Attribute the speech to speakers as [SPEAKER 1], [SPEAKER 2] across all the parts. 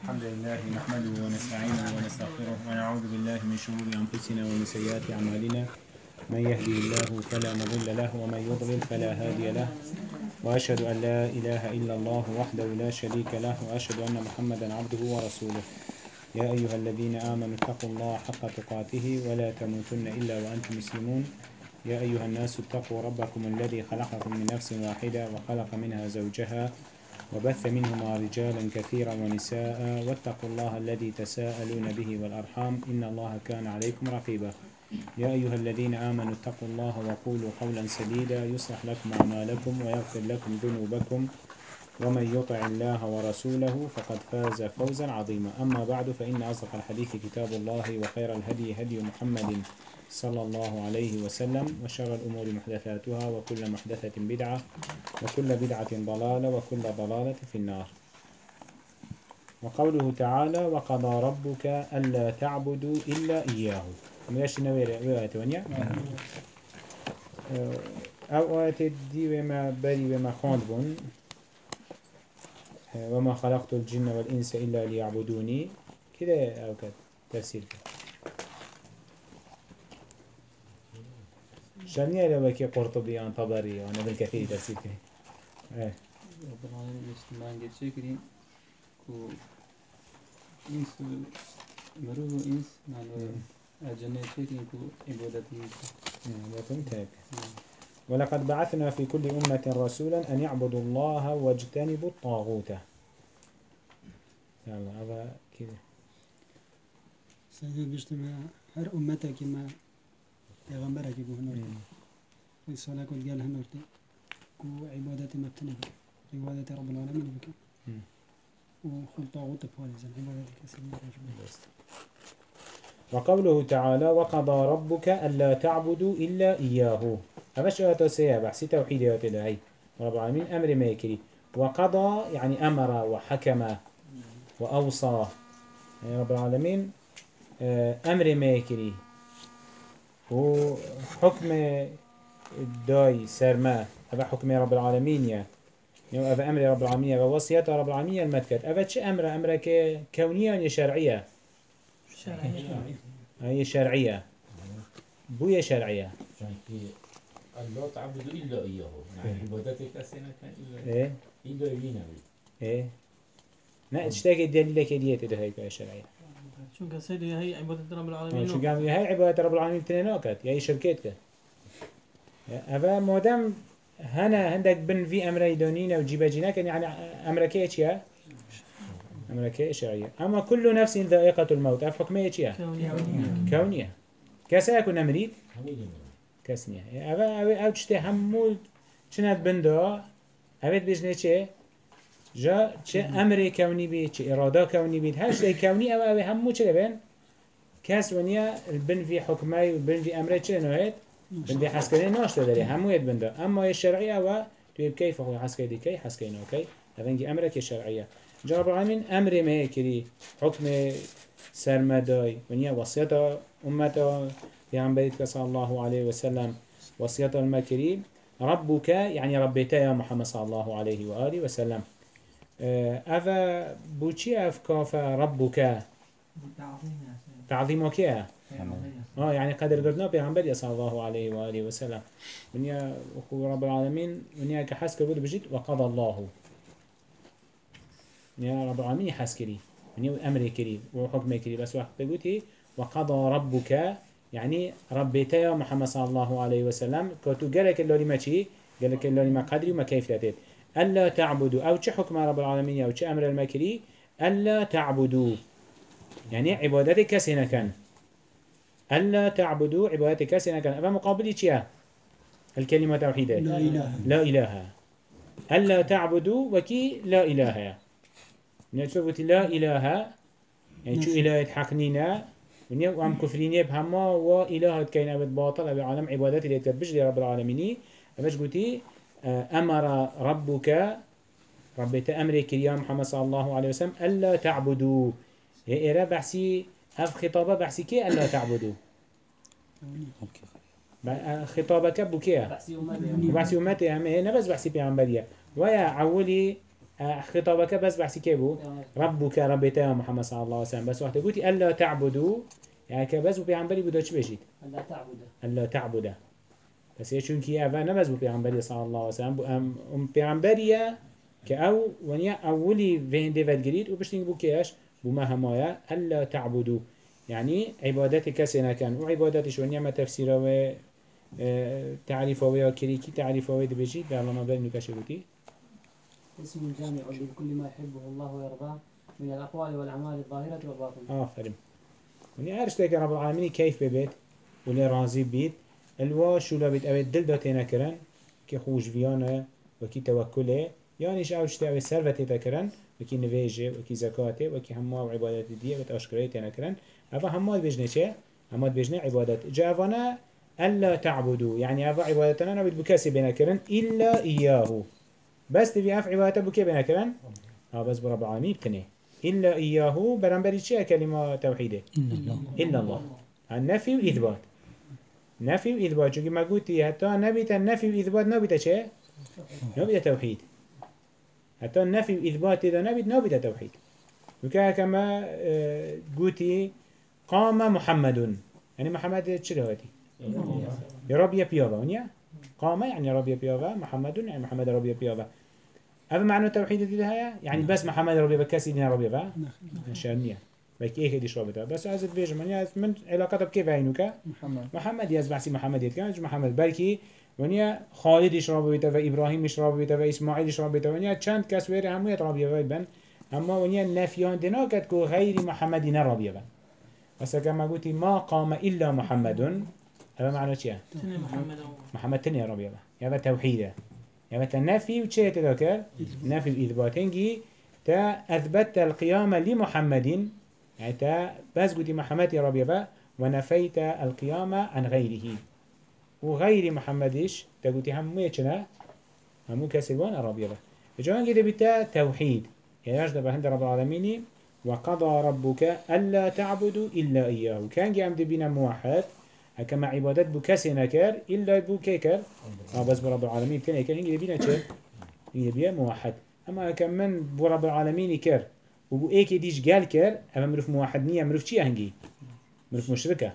[SPEAKER 1] الحمد لله نحمده ونستعينه ونستغفره ونعوذ بالله من شرور أنفسنا ومن سيئات أعمالنا. من يهدي الله فلا مضل له ومن يضلل فلا هادي له. وأشهد أن لا إله إلا الله وحده لا شريك له وأشهد أن محمدا عبده ورسوله. يا أيها الذين آمنوا اتقوا الله حق تقاته ولا تموتن إلا وأنتم مسلمون. يا أيها الناس اتقوا ربكم الذي خلقكم من نفس واحدة وخلق منها زوجها وبث منهما رجالا كثيرا ونساء واتقوا الله الذي تساءلون به والأرحام إن الله كان عليكم رقيبا. يا أيها الذين آمنوا اتقوا الله وقولوا قولا سديدا يصلح لكم أعمالكم ويغفر لكم ذنوبكم ومن يطع الله ورسوله فقد فاز فوزا عظيما. أما بعد فإن أصدق الحديث كتاب الله وخير الهدي هدي محمد صلى الله عليه وسلم وشر الأمور محدثاتها وكل محدثة بدعة وكل بدعة ضلالة وكل ضلالة في النار. وقوله تعالى وقضى ربك ألا تعبدوا إلا إياه. ماشي نوير آيات ونيا أو آيات دي وما بري وما خاندبون وما خلقت الجن والإنس إلا ليعبدوني كده أو كده تفسير كده. شانية لو كي قرطبي عن طبري وأنا بالكثير تفسير كده.
[SPEAKER 2] رب العالمين اجتماعاً قد شكرين كو إنس مروه إنس معنى الجنة شكرين كو عبادتي
[SPEAKER 1] ولقد بعثنا في كل أمة رسولا أن يعبدوا الله واجتنبوا الطاغوت. يلا هذا كده.
[SPEAKER 3] سيدنا بيجتمع هر أمتك ما پیغمبرك يقول هنورتي رسالة قد قال هنورتي كو عبادتي ما بتنبك عبادة رب العالمين بك وخل طاغوت بوالزا عبادتك سيدنا.
[SPEAKER 1] وقوله تعالى وقضى ربك ألا تعبدوا إلا إياه. أفش آيات سيئة بحثي توحيد آيات هاي رب العالمين أمر ما يكري. وقضى يعني أمر وحكم وأوصى يعني رب العالمين أمر ما يكري وحكم داي سرما هذا حكم رب العالمين يعني هذا أمر رب العالمين ووصية رب العالمين المتكت. أفش أمر كونية يعني شرعية هي شرعية بويا شرعية
[SPEAKER 4] الله تعبد إلا إياه يعني عبادتك أسنة
[SPEAKER 1] إيه
[SPEAKER 4] إلا إينا
[SPEAKER 1] إيه نا اشتاق الدليل كديت ده هي شرعية
[SPEAKER 5] شو كسيدي هي عبادة رب العالمين
[SPEAKER 1] شو قام هاي عبادة رب العالمين تنيناكت هي شركتك أبا مادام هنا عندك بن في أمر يدونينا وجيب جيناك يعني أمريكية شيء أمريكية شرعية. أما كل نفس ذائقة الموت أفحكم إيه شيء كونية كسا يكون أمريد كسنية أبا أو تشتي همول شنات بندا أبد بيجني شيء جا شيء أمر كوني بيت شيء إرادة كوني بيت هاي شيء كوني أو همو شيء بين كاس ونيا البن في حكمي والبن في أمر شيء نوعت بن في حسكرين ناش تدري همو يد بندا. أما الشرعية و تبي كيف هو حسكري كي حسكرين أوكي هذا نجي أمرك الشرعية. جاب العالمين أمر ما يكري حكم سرمداي ونيا وصية أمته بيعنبريتك صلى الله عليه وسلم وصية المكري ربك يعني ربيتا يا محمد صلى الله عليه وآله وسلم. أفا بوشي أفكاف ربك تعظيمك يا يعني قدر قدنا بيعنبري صلى الله عليه وآله وسلم ونيا أخو رب العالمين ونيا كحسك بود بجد وقضى الله يا رب العالمين حسكري يعني أمر كري وحكم كري بس وقت بقولي وقضى ربك يعني ربيتا يا محمد صلى الله عليه وسلم كتو قالك اللي ما شيء قالك اللي ما قدري وما كيف تاتي ألا تعبدوا أو شو حكم رب العالمين أو شو أمر المكري ألا تعبدوا يعني عبادتك سنة كان ألا تعبدوا عبادتك سنة كان أما مقابل شيء الكلمة توحيدة لا إله ألا تعبدوا وكي لا إله نشوفت لا إله يعني شو إله حقنينا ونيا وعم كفريني بهما وإله كائن أبد باطل أبد عالم عبادات اللي تبج لرب العالمين أبش قلتي أمر ربك ربيت أمرك يا محمد صلى الله عليه وسلم ألا تعبدوا إيه بحسي هف خطابة بحسي كي ألا تعبدوا خطابك بكيه بحسي أمتي هم هنا بس بحسي بيعنبرية ويا عولي خطابك بس بحسي كيبو ربك ربيتا محمد صلى الله عليه وسلم بس وقت قلتي ألا تعبدوا يعني كبس وبيعنبري بدو چه بشيت
[SPEAKER 6] ألا تعبد
[SPEAKER 1] ألا تعبد بس يشون كي أفا نبز بيعنبري صلى الله عليه وسلم بيعنبري كأو ونيا أولي فين ديفت جريد وبشتين بو كياش بما همايا ألا تعبدوا يعني عبادتي كسنا كان وعبادتي ونيا ما تفسيره و تعريفه ويا كريكي تعريفه ويا دبجي بالله ما بين نكاشبتي
[SPEAKER 6] اسم جامع لكل ما يحبه الله ويرضاه من الأقوال والأعمال الظاهرة والباطنة.
[SPEAKER 1] آفرين وني أرشتك رب العالمين كيف ببيت ولا راضي بيت الوا شو لا بيت أبيت دل داتينا كرن كي خوش فيانا وكي توكله يعني إيش أوش تأوي سرفة تكرن وكي نفيجه وكي زكاته وكي همه وعبادات دي وتأشكرية تنكرن أفا همه بيجنه شيء همه بيجنه عبادات جافنا ألا تعبدوا يعني أفا عبادتنا نبيت بكاسي بنكرن إلا إياه بس تبي أف عبادته بكي بنكرن بس برب العالمين بتنه إلا إياه برنبري شيء كلمة توحيده إلا الله النفي وإثبات نفي وإثبات شو كما قلتي حتى نبيت النفي وإثبات نبيت شيء نبيت توحيد حتى النفي وإثبات إذا نبيت توحيد وكما قلتي قام محمد يعني محمد شلواتي ربي بيابا ونيا قام يعني ربي بيابا محمد يعني محمد ربي بيابا هذا معنى التوحيد دي هيا يعني بس محمد ربي بكاسي دينا ربي با شانية بك إيه هدي شربتها بس عايز بيج من علاقته بكيف عينك محمد يزبع سي محمد يتكلم محمد بلكي ونيا خالد يشرب بيته وإبراهيم يشرب بيته وإسماعيل يشرب بيته ونيا چند كس وير همو يتراب يبن أما ونيا نفيان دينا كتكو غير محمد نراب يبن بس كما قلت ما قام إلا محمد هذا معنى شيء محمد تني راب يبن هذا توحيده يعني النفي وشيء تذكر نفي الإثباتينجي تا أثبت القيامة لمحمد يعني تا بس قلت محمد يا ربي با ونفيت القيامة عن غيره وغير محمدش تا قلت همو يتشنا همو كسبان ربي با جوان كده بتا توحيد يعني يجب عند رب العالمين وقضى ربك ألا تعبدوا إلا إياه كان جي عمد بنا موحد كما عبادات بكسي نكر إلا بكيكر بس برب العالمين كان يكر هنجي بينا چه؟ هنجي بينا موحد أما كمان برب العالمين كر وبو ايكي ديش قال كر أما مروف موحد نية مروف چيه هنجي؟ مروف مشركة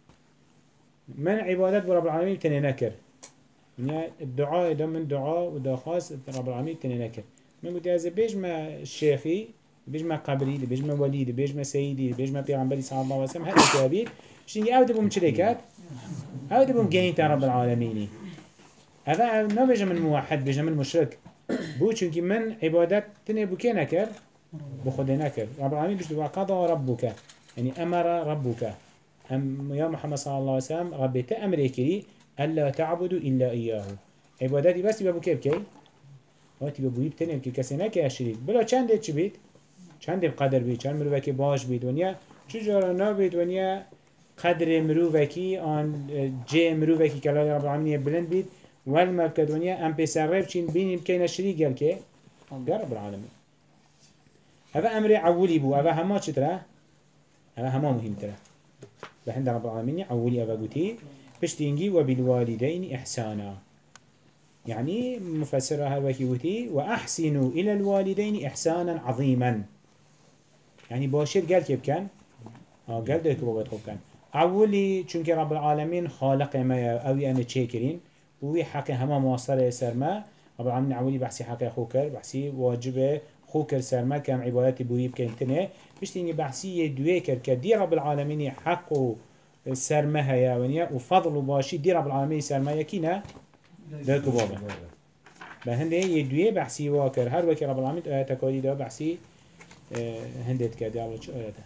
[SPEAKER 1] من عبادات برب العالمين تاني نكر يعني الدعاء ده من دعاء وده خاص رب العالمين تاني نكر من قلت هذا بيج ما الشيخي بيج ما قبري بيج ما وليد بيج ما سيدي بيج ما بيغمبري صلى الله عليه وسلم هذا كابير شنو أود بوم شركات أود بوم جاين رب العالمين هذا ما بيجي من موحد بيجي من مشرك بو چونك من عبادات تني بوكي نكر بخود نكر رب العالمين بيجي وقضى ربك يعني أمر ربك يا محمد صلى الله عليه وسلم ربي تأمر كري ألا تعبدوا إلا إياه عباداتي بس يبقى بوكي بكي وقتی بویی بتنیم که کسی نکه شریک بلا چنده چی بید چنده بقدر بید چند مروفکی باش بید ونیا چجورا نبید ونیا قدر مروفکی آن جه مروفکی که الله رب العالمین بلند بید والما بکد ونیا ام پیسر چین بینیم که نشریک گل که رب العالمین هذا امر عولی بو هذا همه چطره هذا همه مهم تره بحند رب العالمین عولی هذا قوتي بشتینگی و بالوالدین احسانا يعني مفسرها وكيوتي وأحسنوا إلى الوالدين إحسانا عظيما يعني باشر قال كيف كان قال ده كبابات خوب كان أولي چونك رب العالمين خالق ما أوي أنا تشاكرين وهي حق هما مواصلة سرما رب العالمين أولي بحسي حق خوكر بحسي واجب خوكر سرما كام عبادات بويب كنتنه بشتيني بحسي دويكر كدي رب العالمين حق سرما هيا ونيا وفضل باشي دي رب العالمين سرما يكينا ده كبابه بهنده يدويه بحثي واكر هر وكي رب العالمين آيات كاري ده بحثي هنده تكادي على شو آياته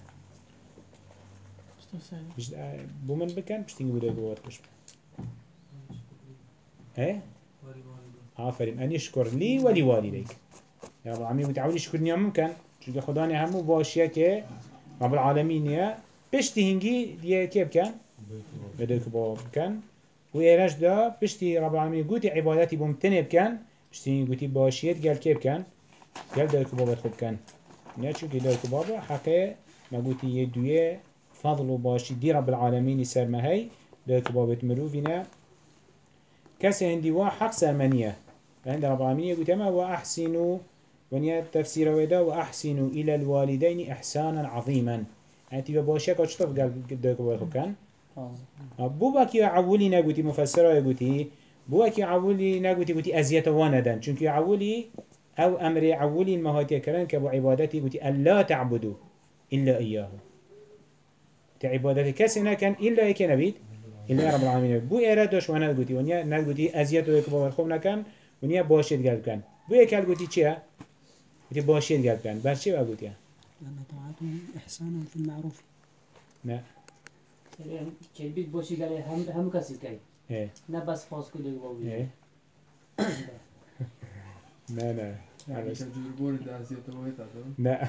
[SPEAKER 1] مش بومن بكن مش تيجي بده جوات كش ايه آفرين أن يشكر لي ولوالديك يا رب العالمين متعود يشكرني ممكن شو خداني همو باشيه كه رب العالمين يا بشتي هنجي دي كيف كان بده كباب كان وإيراج دا بشتي رب العالمين قوتي عبادتي بمتنه بكن بشتي قوتي باشيت قال كيف كان قال دا كبابت خوب كان نياتشو كي دا كبابا حقا ما قوتي يدوية فضل وباشي دي رب العالمين يسر مهي دا كبابت مروفنا كسي هندي وا حق سرمانية عند رب العالمين قوتي ما وأحسنوا ونیا تفسیر ودا و احسنوا الى الوالدين احسانا عظيما يعني تبا باشا كاشطف قال دوك بخو كان بو باكي عولي نگوتي مفسره يگوتي بو باكي عولي نگوتي گوتي ازيت واندن چونك عولي او امر عولي المهاتي كران كبو عبادتي گوتي الا تعبدوا الا اياه تعبادتي كسنا كان الا ايك نبيت الا رب العالمين بو ارادش وانا گوتي ونیا نگوتي ازيت ويك بخو نكن ونیا باشید قال كان بو يكال گوتي چيا گوتي باشید قال كان بس چي گوتي
[SPEAKER 3] لأن طاعتهم إحسان في المعروف.
[SPEAKER 1] نه
[SPEAKER 6] يعني كيبيت بوشي قال هم كسي كاي
[SPEAKER 1] ايه
[SPEAKER 6] نبس فاس كل يوم
[SPEAKER 1] ايه نه نه
[SPEAKER 2] يعني كجربور دازيت وهيتا
[SPEAKER 1] نه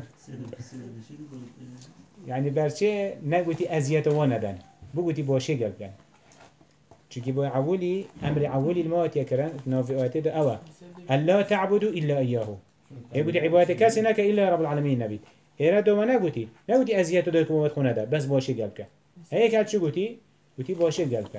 [SPEAKER 1] يعني برچه نگوتی ازیت و ندن بگوتی باشه گل کن چونکی با عولی امر عولی الموت يكرن نافئاته ده اوه الا تعبدوا الا اياه يقولي عبادة كاسي نك الا رب العالمين نبي ارادو ما نگوتی ازیت دو کومت خونه ده بس باشه گل کن هيك هل چو گوتی باشه گل کن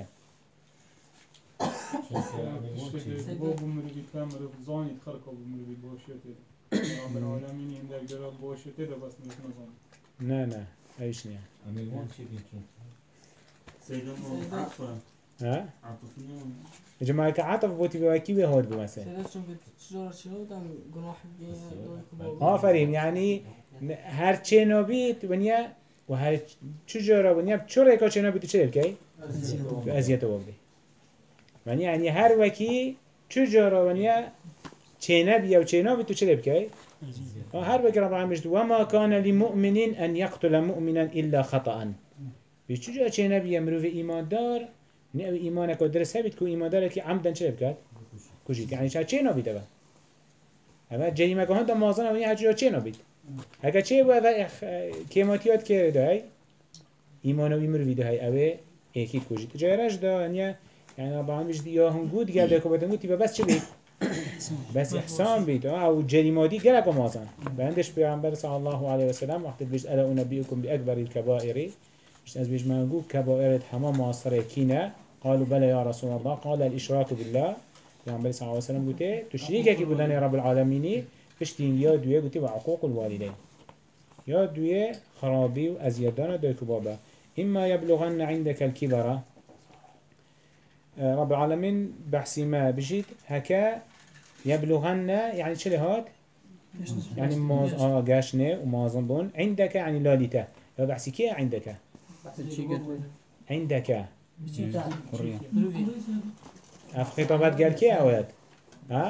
[SPEAKER 7] بو بمري كامل زاني تخرقوا بمري بوشته رب العالمين عندك جرب بوشته ده بس مش نظام
[SPEAKER 1] نه نه ایش نه
[SPEAKER 4] امیلوان چی بیتون
[SPEAKER 5] سيدنا عفوا
[SPEAKER 1] ها
[SPEAKER 5] عطفنون
[SPEAKER 1] جماعه عاطف بوتي بواكي بهود بمثلا
[SPEAKER 5] سيدنا چون شجار شنو دام گناه بيه
[SPEAKER 1] آفرین یعنی هر چه نبید ونیا و هر چجورا ونیا چرا که چه نبید چه بکی؟ ازیت وابده ونیا یعنی هر وکی چجورا ونیا چه نبی و چه نبید چه بکی؟ هر وکی رب العالمین و ما کان لمؤمن ان يقتل مؤمنا الا خطأ به چجورا چه نبی امروز ایمان دار نه ایمان که درست هبید که ایمان داره که عمدن چه بکد؟ کجید یعنی چه نبیده با؟ اما جریمه که هنده مازن ونیا هر چه نبید اگه چه باید کیماتیات که دای ایمانوی مروی دای اوه ایکی کجید جایرش دا یعنی رب العالمین بجد یا هم گود گرده که بدن گوتی بس چه بید؟ بس احسان بید او جریماتی گره مازن بندش پیغمبر صلی الله علیه وسلم وقتی بجد الا انبیئکم باکبر الكبائر بجد از بجد منگو کبائرت همه معاصره کینه قالوا بلى يا رسول الله قال الاشراك بالله پیغمبر صلی الله علیه وسلم گوته تشریکه که بودن رب العالمینی پشتین یا دویه گوتی و عقوق الوالدین یا دویه خرابی و ازیدان دوی کبابا اما یبلغن عندك الكبره رب العالمين بحسي ما بجيت هكا يبلغن يعني چه لهات يعني ماز قاشنه ومازن بون عندك يعني لاليته لو بحسي كيه عندك عندك قرية اف خطابات قال كيه اولاد ها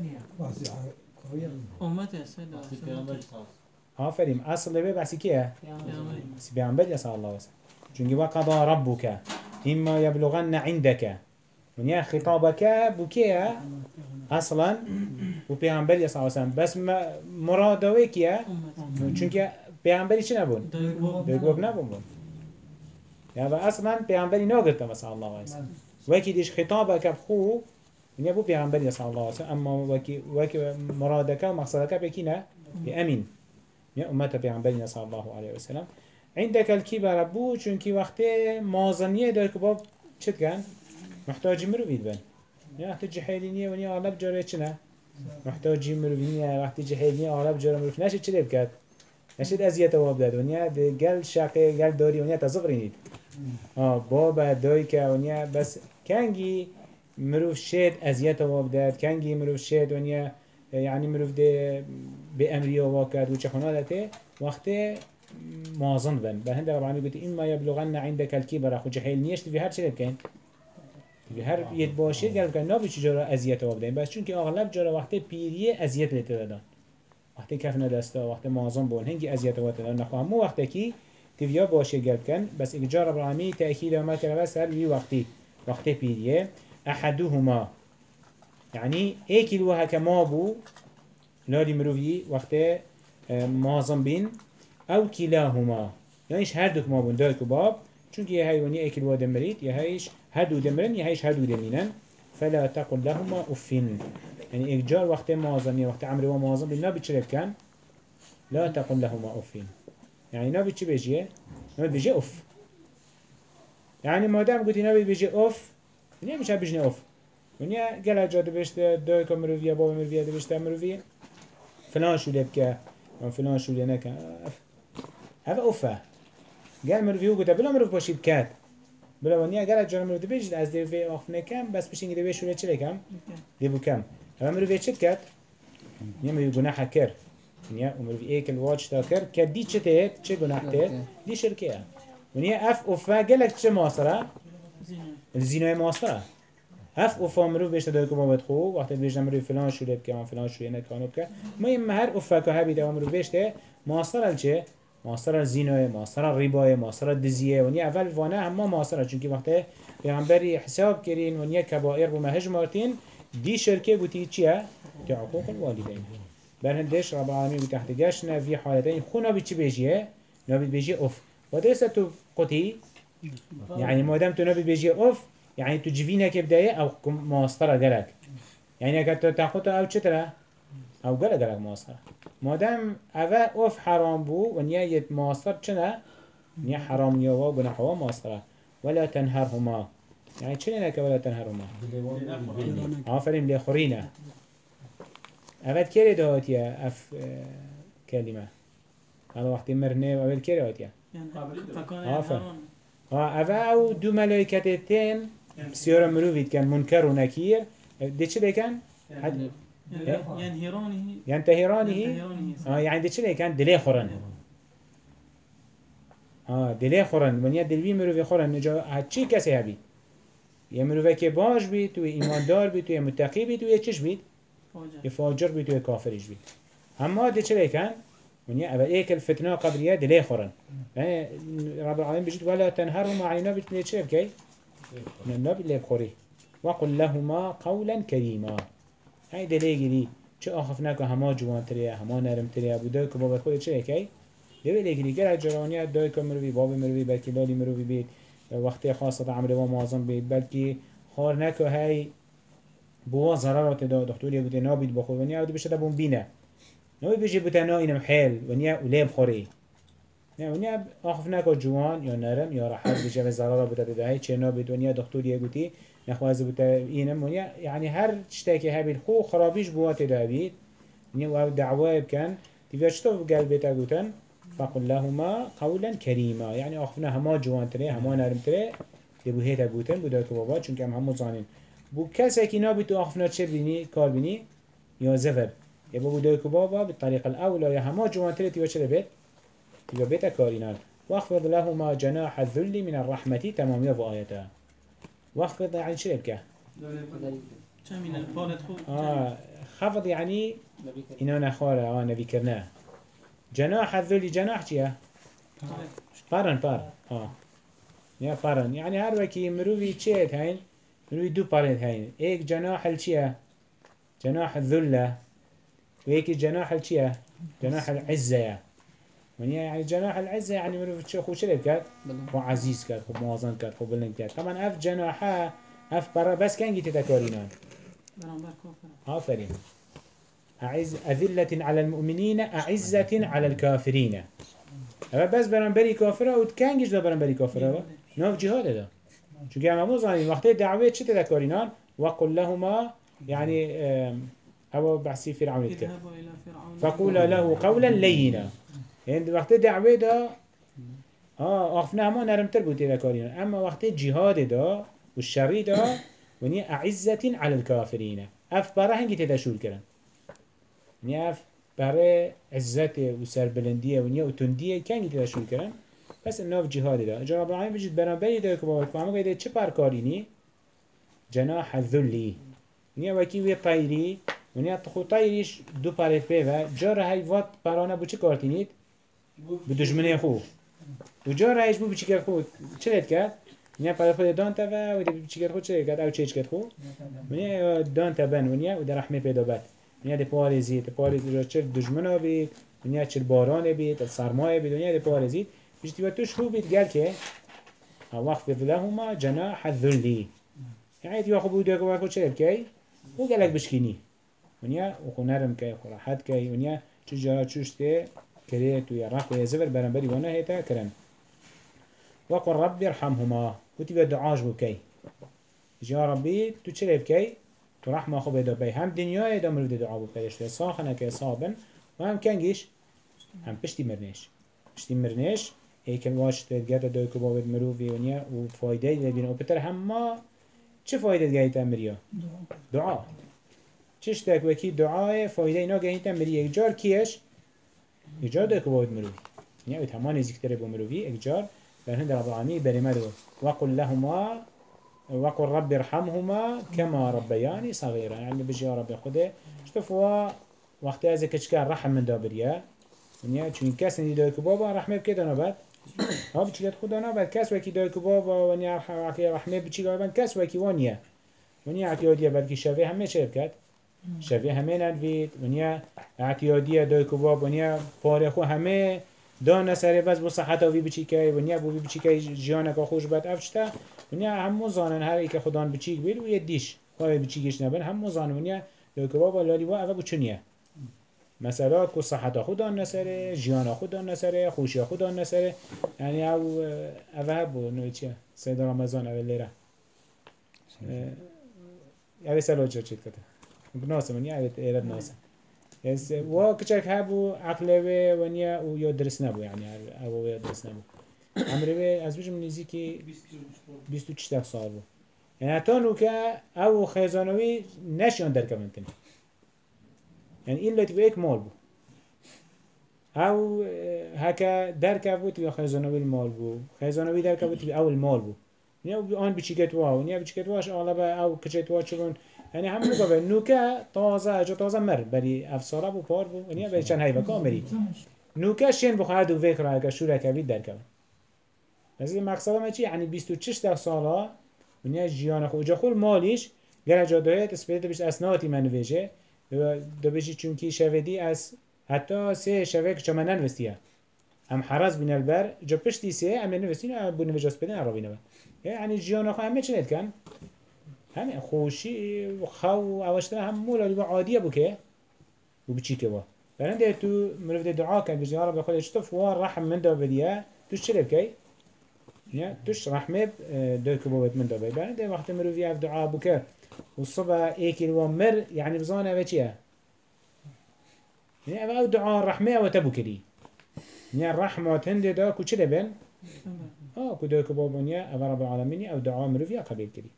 [SPEAKER 5] امتي يا سيدنا
[SPEAKER 1] آفرین اصل به بحثی کیه؟ بحثی پیغمبر صلی الله علیه وسلم چونگی وقضا ربک اما یبلغن عندك ونیا خطابك بکیه اصلا و پیغمبر صلی الله علیه وسلم بس مرادوه کیه؟ چونکه پیغمبری چی نبون؟ دوگوب نبون یا با اصلا پیغمبری نگرده صلی الله علیه وسلم وکی دیش خطابك بخو ونیا بو پیغمبر صلی الله علیه وسلم اما وکی مرادك و مقصدك بکی نه؟ بأمین يا أمة پیغمبرنا صلى الله عليه وسلم عندك الكبر بو چونكي وقت مازنية دار كباب چت كان محتاج مروفيد بن يا وقت جحيلينية ونيا عرب جاره چنا محتاج مروفينية وقت جحيلينية عرب جاره مروف نشد چلي بكات نشد أزيات وابداد ونيا قل شاقي قل داري ونيا تزفرينيد بابا دايكا ونيا بس كانجي مروف شد أزيات وابداد كانجي مروف شد ونيا يعني مروف ده بأمرية واكد وچخونا دته وقت مازن بن بهند رب العالمين قلت إما يبلغن عندك الكبر أخو جحيل نيش في هر شيء بكين في هر يد باشید قال بكين نابي چجورا أزيات وابدين بس چونك أغلب جورا وقت بيريه أزيات لتدادان وقت كفنا دستا وقت مازن بون هنگي أزيات وابدين نخواه مو وقت كي تفيا باشید قال بكين بس إجار رب العالمين تأكيد وما كان بس هر بي وقت بيريه أحدهما يعني ايكي الوها كما بو لاري مروفي وقت مازن بين او كلاهما يعنيش هردوك ما بون دايكو باب چونك يهي وني ايكي الوا دمريت يهيش هدو دمرن يهيش هدو دمينن فلا تقل لهما افين يعني اكجار وقت مازن وقت عمري ومازن بين نابي چلب كان لا تقل لهما افين يعني نابي چه بيجيه نابي بيجي اف يعني مادام قلت نابي بيجي اف يعني مش بيجي اف ونیا گله جا دوشته دای که مرویه بابا مرویه دوشته مرویه فلان شو لبكه فلان شو لنكه هذا أوفا قال مروفي هو قلت بلا مروف باشي بكات بلا ونيا قالت جانا مروف دبيج از دي في آخفنا كم بس بشين دي شو لچه كم دي بو كم هذا مروفي چت كات نيا مروف جناح كر نيا ومروف ايك الواج تا كر كدي چته چه جناح ته دي شركه ونيا اف أوفا قالك چه ماصره الزنا ماصره اف أوفا مروف بيشت دايكو بابت خو وقت بيجنا مروف فلان شو لبكه فلان شو ينكانو بكه مهم هر أوفا كهبي ده مروف بيشته ماصره الچه ماصر الزنا ماصر الربا ماصر الدزیه ونیا اول وانه هم ماصره چون که وقتی پیامبری حساب کردین ونیا کبائر و مهج مارتین دی شرکه بودی چیه تعقوق الوالدین برهندش رب العالمین تحت جشن في حالتين خونا بتشي بيجيه نبي بيجي اوف ودرسه تو قطي يعني ما دام تو نبي بيجي اوف يعني تو جفينه كبدايه او ماصره جلك يعني كنت تاخذ او چتره او جلك ماصره مادام اوه اوف حرام بو و نیا یت ماستر چنه نیا حرام نیا و گناه و ماستره ولا تنهرهما يعني چنه نکه ولا تنهرهما آفرین لیخورینه اول کری دهاتیه اف کلمه هذا وقتی مرنه اول کری دهاتیه آفر اوه او دو ملائکتتین بسیار مروفید کن منکر و نکیر ده چه بکن؟ ينتهرانه يعني دي چلي كان دلي خورن دلي خورن من يد دلوي مروفي خورن نجا هاتشي كسي هبي يا مروفي كي باش بيت و ايماندار بيت و يا متقي بيت و يا چش بيت يفاجر بيت و يا كافرش بيت اما دي چلي كان من يا ابا ايك الفتنة قبرية دلي خورن يعني رب العالمين بيجد ولا تنهرهما علينا بيت لي چلي بكي نبي لي بخوري وقل لهما قولا كريما هاي دليل لي چه آخفناك هما جوان تريا هما نرم تريا بودای که بابت خود چه کی؟ دليل لي گره جرانیت دای که مروی باب مروی بلکه لالی مروی بید وقتی خاصة عمل و معظم بید بلکه خار نکه هاي بوا ضررات دا دکتوری بوده نابید بخور ونیا او دو بشه بون بینه نوی بيجي بوده اینم حیل ونیا اولیم خوری ونیا آخفناک جوان یا نرم یا راحت بيجي ضرر بوده ده هاي چه نابید ونیا دکتوری بودی نخواز بوده اینم ونیا يعني هر چتاکی هبید خو خرابیش بوات دا بید ونیا او دعوه بکن تیویا چطور قلبتا گوتن فقل لهما قولا كريما يعني آخفنا هما جوان تره هما نرم تره دبو هيتا گوتن بوده که بابا چونکه هم زانین بو کسی که نابید تو آخفنا چه بینی کار بینی یا زفر یا بوده که بابا بالطريقة الأولى یا هما جوان تره تیویا چه بید تیویا بیتا کارینان واخفض لهما جناح الذل من الرحمة تمام يفو آياتها واخفض يعني شو يبكى؟ خفض يعني إنه نخاله نبي كرناه جناح الذل جناح جيه قرن يا قرن يعني هر وكي مروي تشيت هين مروي دو بارد هين ايك جناح الشيه جناح الذلة ويك جناح الشيه جناح العزة يعني جناح العزة يعني مروي تشي خو شلب كات خو عزيز كات خو موازن كات خو بلند كات طبعا اف جناحها اف برا بس كان جيت تكارينان آفرين أذلة على المؤمنين أعزة على الكافرين أما بس برنبري كافرة وتكنجش ده برنبري كافرة نوف جهاد ده شو جامع مو ظانين وقت دعوة شو تذكرينان وقل لهما يعني هو بحسي فرعون يتكلم فقول له قولا لينا يعني وقت دعوة ده أخفنا ما نرم تربو تذكرينان أما وقت جهاد ده والشري ده وني أعزة على الكافرين أف برا هنجي تدشول كلام نياف برای عزت و سربلندیه و نیا و تندیه کنگی دیده شروع کردن پس ناف جهاد ده جناب العالمین بجید برانبری ده که باید فهمه گایده چه پرکارینی جناح الذلی نیا وکی وی طیری و نیا خود طیریش دو پرت پیوه جار های وات پرانه بو چه کارتینید؟ به دشمنه خو و جار هایش بو بچی کرد خود چه لید کرد؟ نیا پرت خود دان تبه و دی بچی کرد خود چه لید کرد؟ او چه کرد خود؟ و نیا دان تبن و نیا و در رحمه پیدا بد نیا دی پارزید را چه دشمنا بید نیا چه باران بید سرمایه بید نیا دی پارزید بیشتر و توش خوب بید گل که واخفض لهما جناح الذلی یعنی دی خوب بوده که وقت چه بکی او گلک بشکنی نیا و خو نرم که خو راحت که نیا چه جرا چوشته کریه تو یا رخ و یا زبر برانبری وانه هیتا کرن وقل ربی ارحمهما و تی دعاش بکی یا ربی تو چه بکی تو رحمه خوب ادا بی هم دنیای دا مروف دعا بود پیدشته ساخنه که صابن و هم کنگیش هم پشتی مرنش پشتی مرنش ایکن واش تدگات دوی که باید مروفی ونیا و فایده لبین و بتر همه چه فایده گهیت مریا؟ دعا چش تک وکی دعای فایده اینا گهیت مریا یک جار کیش؟ یک جار دوی که باید مروفی ونیا اوید همان نزیکتره با مروفی یک جار در هند رب العالمین برمه دو وقل لهما وقل رب ارحمهما كما ربياني صغيرا يعني بجي يا رب خده اشتفوا وقت از کچکر رحم من دابریا ونیا چون کس ندیده که بابا رحمه بکید نبود ها بچیت خدا نبود کس وکی دای که بابا ونیا رحمه بچی گاهی کس وکی ونیا اعتیادیه بلکه شوی همه چه بکد شوی همه ندوید ونیا اعتیادیه دای که بابا ونیا فارخو همه دان سر بس بصحت وی بچی که ونیا بو بچی که جیانه که خوش بد افشته ونیا همو زانن هر یک خدان بچی بیل و یه دیش وای بچیش نبن همو زانن ونیا دای که بابا لالی وا اول چنیه مثلا کو صحت خدا نسره جیان خدا نسره خوشی خدا نسره یعنی او هبو نوعی چیه سید رمضان اول لیره اوه سلوات چه کده ناسه منی اوه ایرد ناسه و کچک هبو عقله ونیا او یا درس نبو یعنی او یا درس نبو عمره از بجم نیزی که 24 سال بو یعنی حتی نو که او خیزانوی نشیان درکمنتنی يعني إلا تبقى مال بو أو هكا دركب بو تبقى خزانوي المال بو خزانوي دركب بو تبقى أول مال بو يعني آن بچيكت واو يعني بچيكت واش أغلبه أو كچت واش شغل يعني هم نقول نوكا طازة جو طازة مر بري أفسارة بو بار بو يعني بري چند هاي بكامري نوكا شين بخواد و فكر هكا شو ركبي دركب بس المقصد ما چی يعني 26 ساله يعني جيان خو جا خو ماليش جرا جادويت اسپیت بیش اسناتی من ویژه دو بيجي چونكي شويدي از حتى سه شويك چما ننوستيه هم حرز بين البر جو پشتي سه هم ننوستين بو نوجاس بدن عربينه يعني جيانا خو همه چنت كان هم خوشي وخو اوشتنا هم مولا عاديه بو كه وبچي كوا برنده تو مرفد دعاء كان بيجي يا رب خدش تفوار رحم من دو بديه تشرب كي يا تش رحمه دو كبوت من دو بديه برنده وقت مرفي دعاء بو كه والصبح ايكل ومر يعني بزانه وچيه يعني او دعاء الرحمه وتبو كري يعني الرحمه هند دا كو چه بن كو دا كو بابنيا او رب العالمين او دعاء مروفيا قبل كري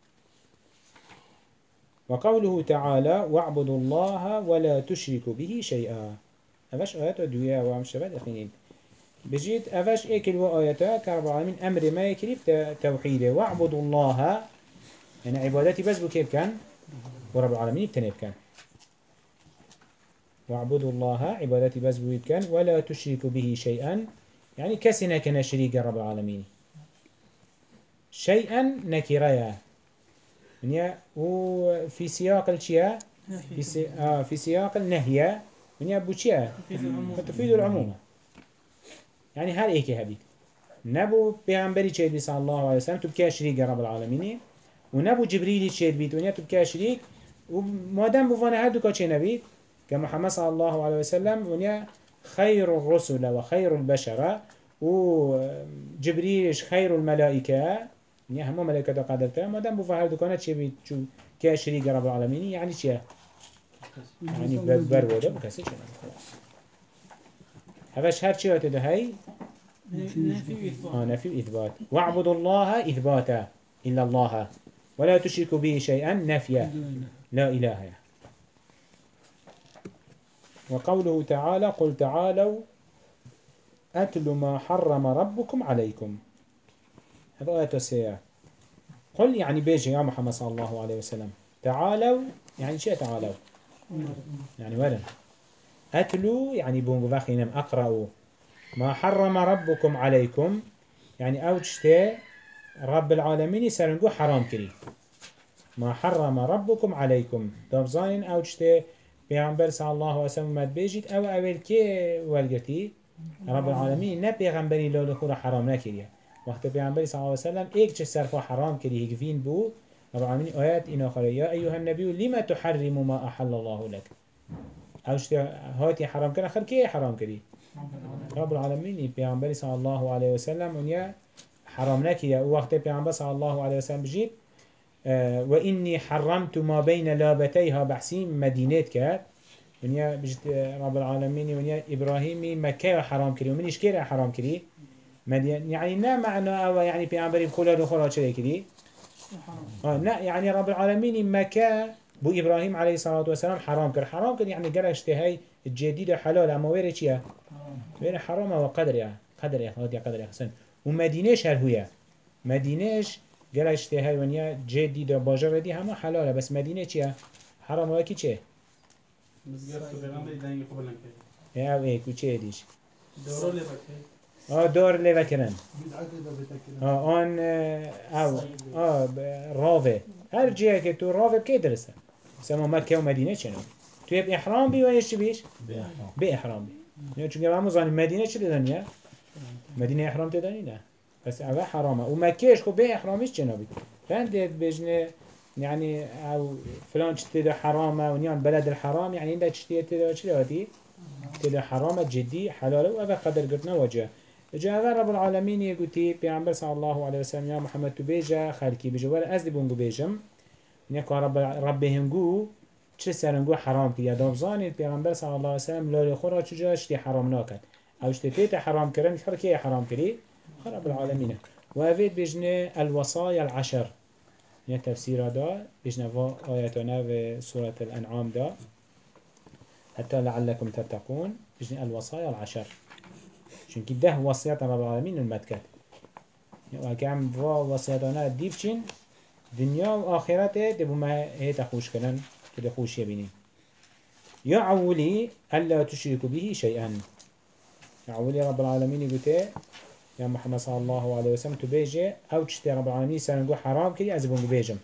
[SPEAKER 1] وقوله تعالى واعبدوا الله ولا تشركوا به شيئا افاش ايات دويا وام شباب اخينين بجيت افاش ايكل واياتا كرب العالمين امر ما يكري توحيده واعبدوا الله يعني عبادتي بس بكيف كان ورب العالمين بتنيب كان واعبدوا الله عبادتي بس بكيف كان ولا تشركوا به شيئا يعني كسنا كنا شريك رب العالمين شيئا نكرايا يعني وفي سياق الشيء في سياق النهي يعني بوشيا تفيد العموم يعني هل ايكي هبيت نبو بيغمبري شيء صلى الله عليه وسلم تبكي شريك رب العالمين ونبو جبريل شيء بيت ونيا تبكي شريك ومادام بفانا هادو كا نبيت كمحمد صلى الله عليه وسلم ونيا خير الرسل وخير البشر وجبريل خير الملائكة يعني هم ملائكة قدرتها مادام بفانا هادو كانت شيء بيت كا شريك رب العالمين يعني شيء يعني بروده بكسي شيء هفاش هاد شيء هتده هاي نفي إثبات واعبدوا الله إثباتا إلا الله ولا تشركوا به شيئا نفيا لا إله وقوله تعالى قل تعالوا أتل ما حرم ربكم عليكم هذا آية السيئة قل يعني بيجي يا محمد صلى الله عليه وسلم تعالوا يعني شيء تعالوا يعني ورن أتلو يعني بوغاخينم أقرأوا ما حرم ربكم عليكم يعني أوجته رب العالمين سرنجو حرام كري ما حرم ربكم عليكم دابزاين أوجته پیغمبر صلى الله عليه وسلم مد بيجيت او اول كي والگرتي رب العالمين نه پیغمبری لال خور حرام نکریه وقت پیغمبر صلى الله عليه وسلم ایک چه صرفا حرام کری هکفین بو رب العالمين آيات این آخره یا ایوها النبی لما تحرم ما احل الله لك اوجته هاتی حرام کن اخر کی حرام کری رب العالمين پیغمبر صلى الله عليه وسلم ونیا حرام نکریه وقت پیغمبر صلى الله عليه وسلم بجید وإني حرمت ما بين لابتيها بحسين مدينات كات ونیا بجت رب العالمين ونیا إبراهيمي مكة حرام كري ومن إشكيرا حرام كري مدين يعني نا معنى أو يعني بيعمر بخلا دخلا شيء كري نا يعني رب العالمين مكة بو إبراهيم عليه الصلاة والسلام حرام كر يعني قال اشتهي الجديد حلال أما ويري شيء ويري حرام وقدر يا قدر يا خلاص يا قدر يا حسن ومدينش هل هي مدينش قال اشتهي ونيا جديد باجر دي هم حلال بس مدينة شيء حرام وكي شيء
[SPEAKER 8] بس قرأت بيرام بيداني قبل أن كده
[SPEAKER 1] يا أو كوشي ديش
[SPEAKER 8] دورو لبكي
[SPEAKER 1] دور اللي فكرن
[SPEAKER 2] بدعة كده بتكلم.
[SPEAKER 1] آن او رافه هر جهه که تو رافه کی درسته سما مکه و مدینه چنو تو یه احرام بی و ایش بیش به احرام بی نه چون ما مزانی مدینه چه دنیا مدینه احرام تدانی نه بس اول حرامه و مکهش خو به احرامش چنو بی فانت بجنه يعني او فلان تدا حرامه ونيان بلد الحرام يعني عندك تدا شلاتي تدا حرامه جدي حلال و قدر قرنا وجه جاء رب العالمين يقولي بيعمر صلى الله عليه وسلم يا محمد تبيجا خالكي بجوار أزدي بونجو بيجم نيكو ربهم جو چه سرنگو حرام كي يادام زاني بيعمر صلى الله عليه وسلم لا يخورا چجا اشتي حرام ناكد او اشتي تيتا حرام كرن كي حرام كري رب العالمين وافيد بجنة الوصايا العشر نيا تفسير دا بجنة آياتنا في سورة الأنعام دا حتى لعلكم تتقون بجنة الوصايا العشر چونکی ده وصیت رب العالمین المد کرد و اگه وصیتانه دیو چین دنیا و آخرت دبو ما هیتا خوش کنن که ده خوش یبینیم یا عولی الا تشرکو به شیئا یا عولی رب العالمین گوته یا محمد صلی الله علیه وسلم تو بیجه او چشتی رب العالمین سرنگو حرام کری از بونگو بیجم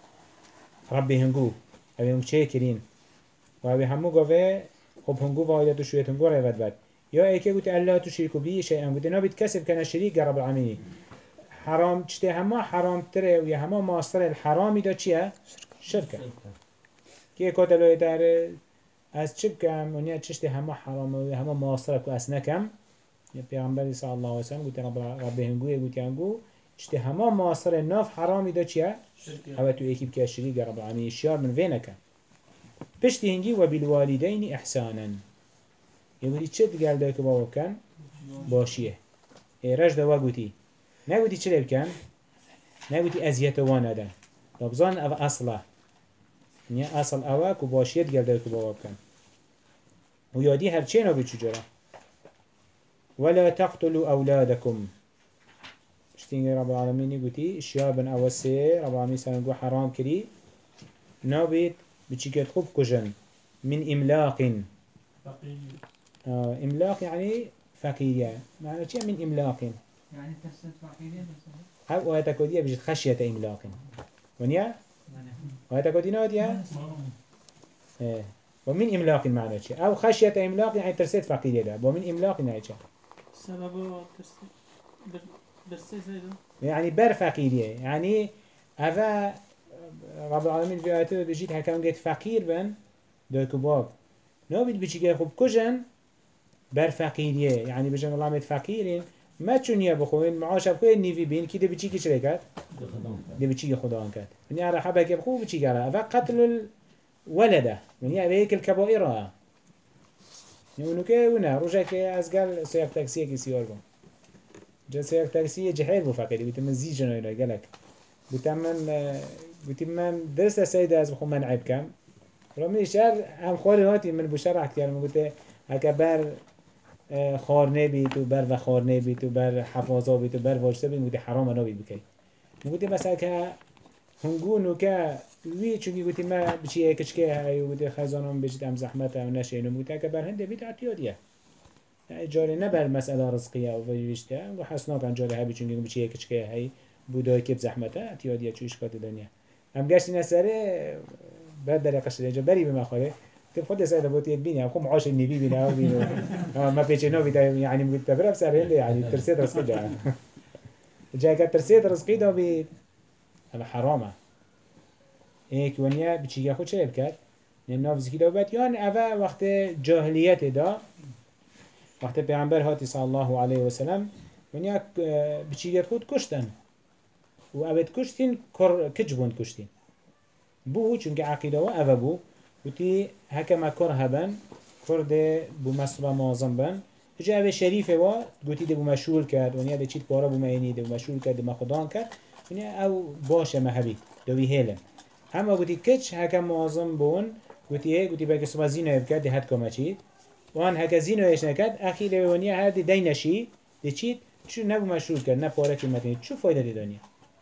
[SPEAKER 1] ربی هنگو اوی هنگ چه کرین و اوی همو گوه خب هنگو وایدت و شویت هنگو روید بد یا ایکی گوته الله تشرکو به شیئا گوته نابید کسب کنه شریک رب العالمین حرام چته همه حرام تره و یا همه ماستر الحرامی دا چیه؟ شرکه که کتلوی داره از چه بکم ونیا چشته همه حرام و همه ماستر که از نکم یا پیغمبری صلی الله علیه وسلم گوته رب هنگوی گوته هنگو چته همه ماستر ناف حرامی دا چیه؟ او تو ایکی بکه شریک رب العالمین شیار من وینکم پشتی هنگی و بالوالدین احسانا یهودی چه دگل دای که باو کن باشیه رج دوا گوتی نگوتی چه بکن نگوتی ازیت وان ادن لبزان او اصله نیا اصل اوه که باشیه دگل دای که باو کن و یادی هرچه نبی چجورا ولا تقتلوا اولادکم اشتینگ رب العالمینی گوتی شیابن اوسه رب العالمین سنگو حرام کری نابید بچیکت خوب کجن من املاق املاق يعني فقيرية معنى شيء من املاق
[SPEAKER 6] يعني تفسد فقيرية مثلا
[SPEAKER 1] او آيات كودية بجد خشية املاق ونيا آيات كودية نادية ومن املاق معنى شيء او خشية املاق يعني ترسيد فقيرية ده ومن املاق يعني شيء
[SPEAKER 5] سبب درسي زيدا
[SPEAKER 1] يعني بر فقيرية يعني هذا رب العالمين في آياته بجد هكذا قلت فقير بن دوك باب نابد بچی خوب کجن بر فقیریه یعنی بجن الله مت فقیرین ما چونیه بخوین معاش بخوین نیوی بین کی ده بچی کی چه کرد ده بچی خدا ان کرد یعنی على حبه که بخو بچی کرد و قتل الولده یعنی هيك الكبائر یعنی که ونا روزه که از قال سیاق تاکسی کی سیار بون جا سیاق تاکسی جهل بو فقیری بیت من زیجن اینا قالك بیت من درس سید از بخو من عیب کم رامي شر هم خالي هاتي من بشرح كتير من قلت هكا بر خارنه بيت وبر وخارنه بيت وبر حفاظه بيت وبر واجته بيت قلت حرام أنا بيت بكي قلت بس هكا هنقول وكا وي چونكي قلت ما بشي هيك شكي هاي وقلت خزانهم بجد ام زحمته ونشينه قلت هكا بر هنده بيت اعتياديه يعني جاري نبر مسألة رزقية وفيشته وحسنا كان جاري هاي چونكي بشي هيك شكي هاي بوداي كيف زحمته اعتياديه چو اشكات الدنيا هم قاشت نسره بعد داره قشته جا بری به مخاله تو خود سعی دبوتی بینی هم خو معاش نیبی بینی او بینی ما پیچه نو بیت یعنی میگه تبرم سر هنده یعنی ترسید رزقی جا که ترسید رزقی دا بی اما حرامه ایک ونیا بچیگه خود چه بکرد نه نافذ کی دا بد یان اول وقت جاهلیت دا وقت پیامبر هاتی صلی الله علیه و سلم ونیا بچیگه خود کشتن و ابد کشتین کجبوند کشتین بو چونکه عقیده و اوه بو وتی هکما کرهبن کرد بو مصبا معظم بن جا اوه شریفه وا گوتی ده بو مشهور کرد ونیا ده چیت پارا بو معنی ده بو مشهور کرد ده مخدان کرد ونیا او باشه مهبی دوی هیلن اما گوتی کچ هکم معظم بون گوتی بگه صبح زینه بکرد ده هد کما چید وان هکا زینه ایش نکرد اخیر ونیا هر ده دینشی ده چید چو نبو مشهور کرد نه پارا کلمتینی چو فایده ده دانیا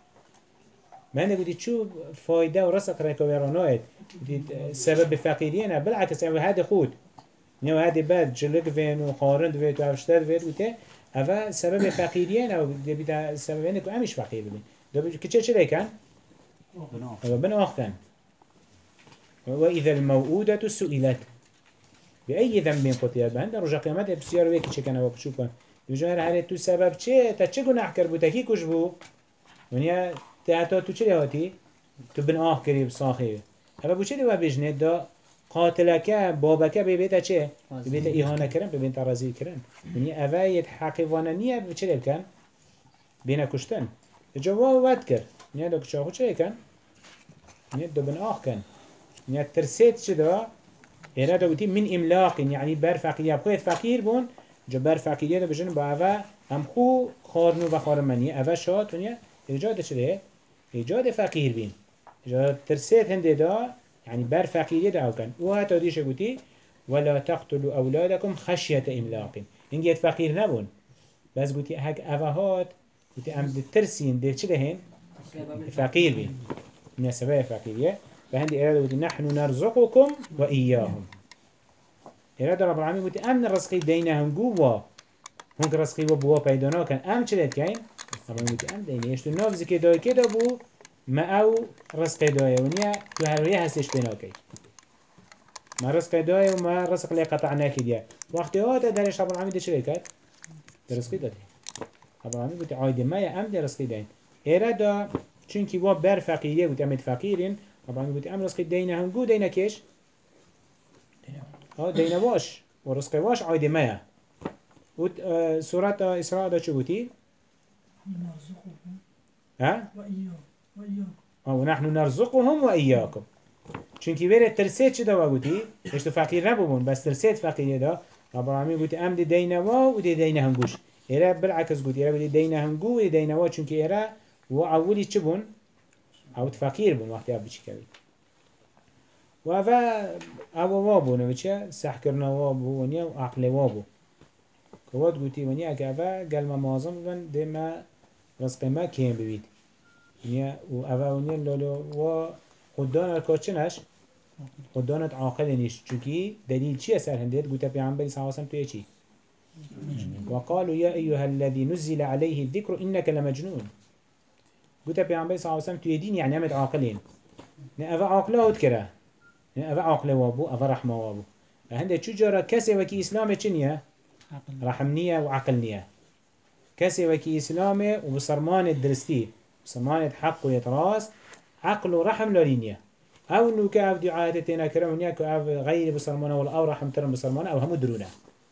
[SPEAKER 1] من گوتی چو فایده و رسق رکویرانایت سبب فقیریه نه بالعکس او هد خود نه هذا بعد جلك فين وقارن فيت وعشتات فيت وته هذا سبب فقيرين أو ده بيتا سببين إنك أمش فقير بين ده كتير شيء كان هو بناخ كان وإذا الموءودة سئلت بأي ذنب قتلت بند رجع قيامته بسيار ويك شيء كان هو بشوفه يجون هذا تو سبب شيء تشجع نحكر بتحكي كشبو ونيا تهتا تو شيء هاتي تو بناخ قريب صاحي هذا بوشي ده بيجند ده قاتلك بابك ببيته چه ببيته إهانة كرن ببيته رزيل كرن يعني أفايد حقيقانية بچه كان بينا كشتن الجواب واد كر يعني دو كشاخو چه كان يعني دو بن آخ كان يعني ترسيت چه ده إرادة قلتي من إملاق يعني بر فقير بخويت فقير بون جو بر فقيرية ده بجن با أفا هم خو خارنو بخارمانية أفا شاد ونيا إجادة چه ده إجادة فقير بين إجادة ترسيت هنده ده يعني بر فقيرية ده كان وهتا ديش قلتي ولا تقتلوا أولادكم خشية إملاق إن جيت فقير نبون بس قلتي هك أفاهات قلتي أم الترسين ده چه دهين فقير بين من السبب فقيرية فهندي إرادة قلتي نحن نرزقكم وإياهم إرادة رب العالمين قلتي أمن الرزقي دينهم قوة هنك رزقي وبوا بيدانا كان أم چه دهت كين رب العالمين قلتي أم ديني يشتو نافذ كده كده بو ما أو رزق داية ونيا تو هروية هستش بيناكي ما رزق داية وما رزق اللي قطعناك ديا وقت هذا درش رب العالمين ده شركات ده رزق ده رب العالمين قلت عايد ما يا أم ده رزق داين إرادة چونكي وا بر فقيرية قلت أمد فقيرين رب العالمين قلت أم رزق دينا هم قو دينا كيش دينا واش ورزق واش عايد ما يا سورة إسراء ده شو قلتي ها ونحن نرزقهم وإياكم چونكي ويري ترسيت چه دوا قوتي اشتو فقير نبوون بس ترسيت فقير دا رب العالمين قوتي ام دي دينا وا ودي دينا هنگوش إيرا بالعكس قوتي إيرا بدي دينا هنگو ودي دينا وا چونكي إيرا وعولي چه بون عود فقير بون وقتی اب بچي كوي وافا او وابو نوچه سحكرنا وابو ونيا وعقل وابو كواد قوتي ونيا كافا قال ما معظم بن دي ما رزق ما كين ببيت ونيا وافا ونيا لولو و خدانا الكوتشنش خدانا عاقل نيش چونكي دليل چي اثر هنديت قوتا بيعنبالي صلى الله عليه وسلم تو يچي وقالوا يا أيها الذي نزل عليه الذكر إنك لمجنون قوتا بيعنبالي صلى الله عليه وسلم تو يدين يعني امد عاقلين افا عاقله وذكره افا عاقله وابو افا رحمه وابو هنده چو جارا كسي وكي اسلامه چنية رحمنية وعقلنية كسي وكي اسلامه وبصرمان الدرستي بصرمان حق ويتراس عقل ورحم لورينيا او انو كاف دعايتنا كرمونيا كاف غير بصرمانه ولا او رحم ترم بصرمانه او همو درونه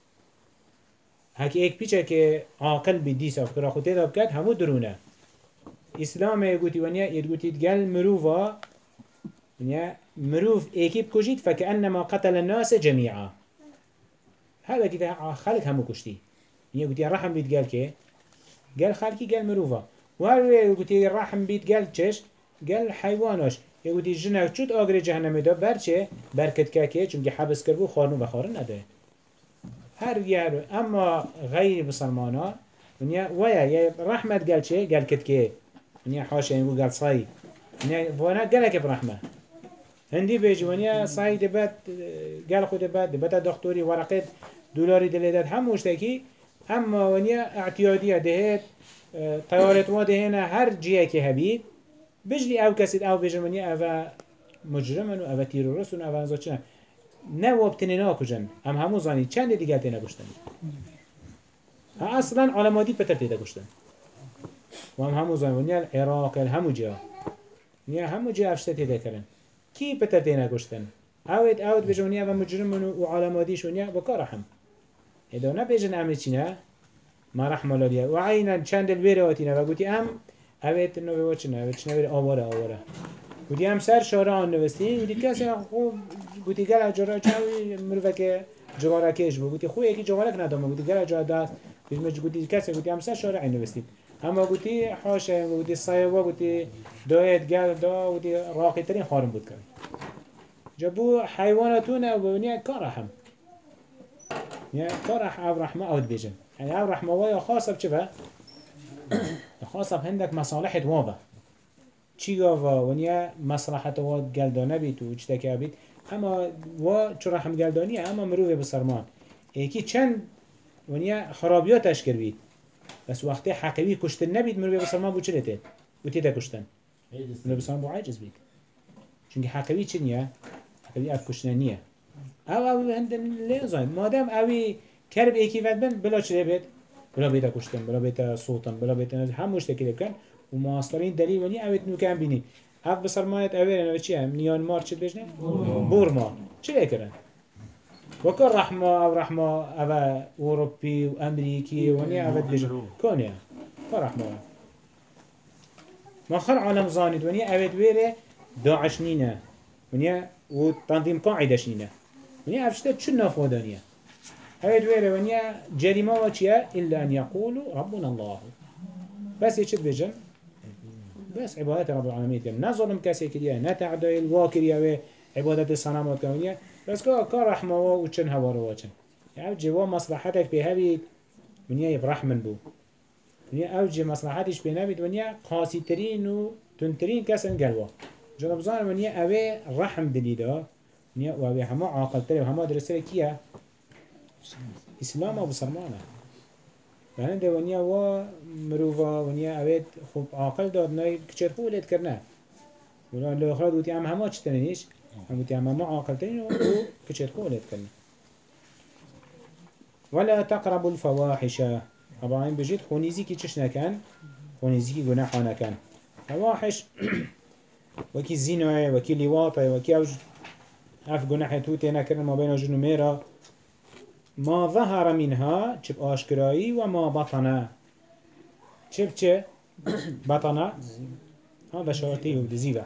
[SPEAKER 1] هكي ايك بيچه كي عاقل بديس او كرا خوتي دا بكات همو درونه اسلام يقولي ونيا يقولي تقال مروفا ونيا مروف ايكي بكوجيت فكأنما قتل الناس جميعا هذا كده خالق همو كشتي يقولي الرحم بيتقال كي قال خالقي قال مروفا وهذا يقولي الرحم بيتقال چش قال حيواناش يقولي جنك چود آگری جهنم دا برچه برکت که چونکه حبس کرد و خارنو و خارن نداره هر یارو اما غیر بسلمانا ونیا ویا رحمت قال چه قال کت که ونیا حاشا يقول قال صاي ونیا وانا قال لك برحمه هندي بيجي ونیا صاي دبت قال خود دبت دكتوري ورقه دولاري دليدات هم مشتكي اما ونیا اعتياديه دهت طيارات واده هنا هر جيه که هبي بجلی او کسی او بجمانی او مجرمن و او تیرورست و او انزاچنن نه وابتنی ناکجن همو زانی چند دیگر تینا گشتن ها اصلا علمادی پتر تیدا گشتن و همو زانی ونیا العراق همو جا ونیا همو جا افشته تیدا کرن کی پتر تینا گشتن اوید بجمانی او مجرمن و علمادیش ونیا بکا رحم ادا نبیجن امری چینه ما رحم الله لیا و عینا چند الویره آتینا و گوتی اوید نوی وچنه اوید چنه آواره گوتی هم سر شاره آن نوستی گوتی کسی خوب گوتی گل جرا چاوی مروفه که جواره کش بود گویی خوی یکی جواره ندام گویی گره جا دست بیشتر گویی کسی گویی همسر شارع نوستیم اما گویی حاشه گویی صایبا گویی دایت گل دا گویی راقی ترین خارم بود کرد جبو حیواناتونه و بنیا کارهم یا کارح او رحمه او بيجن يعني او رحمه ويا خاصة بچه خاصة بهندك مصالح واضح چی گاوا ونیا مصلحت واد گلدانه بیت و چتکه بیت اما و چرا هم گلدانیه اما مروه بسرمان یکی چند ونیا خرابیاتش کر بیت بس وقتی حقیقی کشتن نبید مروه بسرمان بو چلته و تیتا کشتن مروه بسرمان بو عاجز بیت چونکه حقیقی چی نیه؟ حقیقی اف کشتن نیه او هندن لیزاین مادام اوی کرب ایکی ود بن بلا چله بیت بلا بیتا کشتن بلا بیتا صوتن بلا بیتا هم مشتکل بکن و ماسترین دلیل ونی اوید نوکن بینی اف بسرمایت اویرن و چی هم نیان مار چه بجنه؟ بورما چه کرن؟ وکر رحمه او رحمه او اوروپی و امریکی ونی اوید بجنه کنه فرحمه ما خر عالم زاند ونی اوید ویره داعش نینه ونی و تنظیم قاعدش نینه ونی افشته چون نافودانیه اوید ویره ونی جریمه و چیه؟ إلا أن يقولوا ربنا الله بس يشد بجن بس عبادات رب العالمين كم نظلم كسي كريا نتعدى الواكريا وعبادات الصنامات كونيا بس كا رحمة وچن هوا روچن يعني جوا مصلحتك بهذه ونيا برحمن بو ونيا اوج مصلحتش بنبيت ونيا قاسي ترين و تنترين كسن قلوا جنب زان ونيا اوي رحم دليدا ونيا اوي هما عاقل تري وهما درسل كيا اسلام ابو سلمانه فهنده ونیا و مروفا ونیا اوید خوب عاقل داد نای کچر خوب لید کرنه ولان لو اخراد گوتی هم همه چی تنینیش هم گوتی هم همه عاقل تنین و کچر خوب لید کرنه ولا تقربوا الفواحش طبعا این بجید خونیزی که چش نکن خونیزی که گناح نکن فواحش وکی زینای وکی لیواطای وکی اوج اف گناح توتی نکرن ما بین جنو میرا ما ظهر منها چب آشکرایی و ما بطنه چه بطنه ها بشارتي وبدزيبه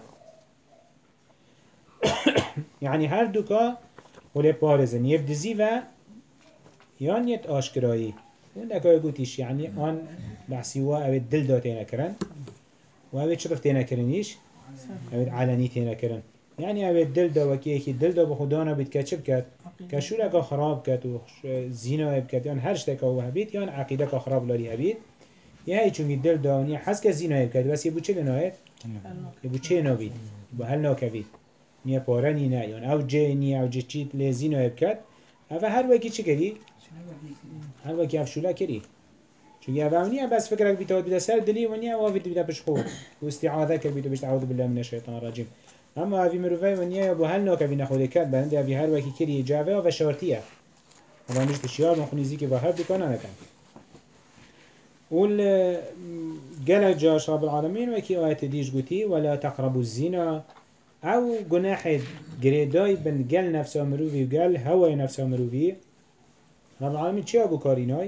[SPEAKER 1] يعني هر دوكا ولی بارزن يبدزيبه يان يت آشکرایی وندك يقوليش يعني آن بحسيوا او الدل داتينا كرن و او شرف تينا كرنيش او علني تينا كرن يعني او الدل دا وكي الدل دا بخدانا بتكتشب كات كشو لك خراب كات و زينة بكات يعني هرش تكا هو هبيت يعني عقيدة خراب لاري هبيت يعني چونك الدل دا ونيا حس كزينة بكات بس يبو چه لناهت؟ يبو چه نابيت؟ يبو هل ناكبيت نيا پارني نا يعني او جي نيا او جي چيت لزينة بكات او هر وكي چه كري؟ هر وكي افشولا كري چونك او نيا بس فكرك بيتاود بدا سر دلي ونيا وافد بدا بشخو واستعاذة كربيتو بشت أعوذ بالله من الشيطان الرجيم اما اوی مروفای ونیا با هل ناکوی نخوده کرد بنده اوی هر وکی کری جاوه و شارتیه اما مش تشیار من خونیزی که با هر بکنه نکن اول گل جاش رب العالمین وکی آیت دیش گوتی ولا تقربوا الزنا او گناح گریدای بن گل نفس مروفی و گل هوای نفس مروفی رب العالمین چی اگو کارینای؟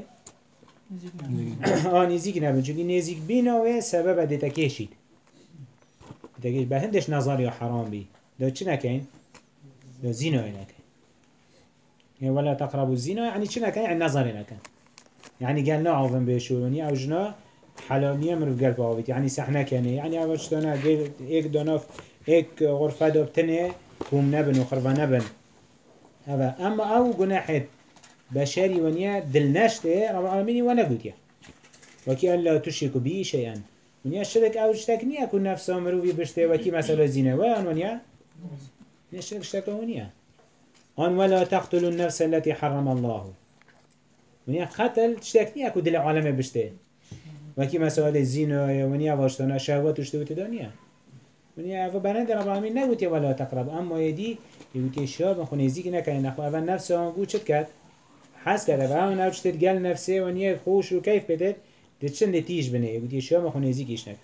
[SPEAKER 1] نزیک نبین چونکه نزیک بیناوه سبب دیتا کشید دقیق به هندش نظر یا حرام بی دو چی نکن؟ دو زینای نکن يعني ولا تقربوا الزنا يعني چی نکن؟ يعني نظر نکن يعني قال نعوفن بشوروني او جنا حلالية مروف قلب عوفيت يعني سحنا كاني يعني اوش دانا ايك داناف ايك غرفة دابتنه كوم نبن وخرفة نبن اما او قناحت بشري ونيا دلناشته رب العالمين وانا قلت وكي ألا تشركوا بي شيئا ونيا الشرك او اشتاكنيا كون نفسه مروفي بشته وكي مثلا زينة وان ونيا الشرك اشتاكوا ونيا ان ولا تقتلوا النفس التي حرم الله ونيا قتل اشتاكنيا كو دل عالمه بشته وكي مثلا زينة ونيا واشتنا شهوات اشتوت دنيا ونيا فبناد رب العالمين نقول ولا تقرب اما يدي يقول شاب خو نزيك نكاين نخو اول نفسه قوت شد كات حس كده بقى انا قلت تقال نفسي ونيا خوش وكيف بدت تشن نتيج بني يقول شاب خو نزيك يشنك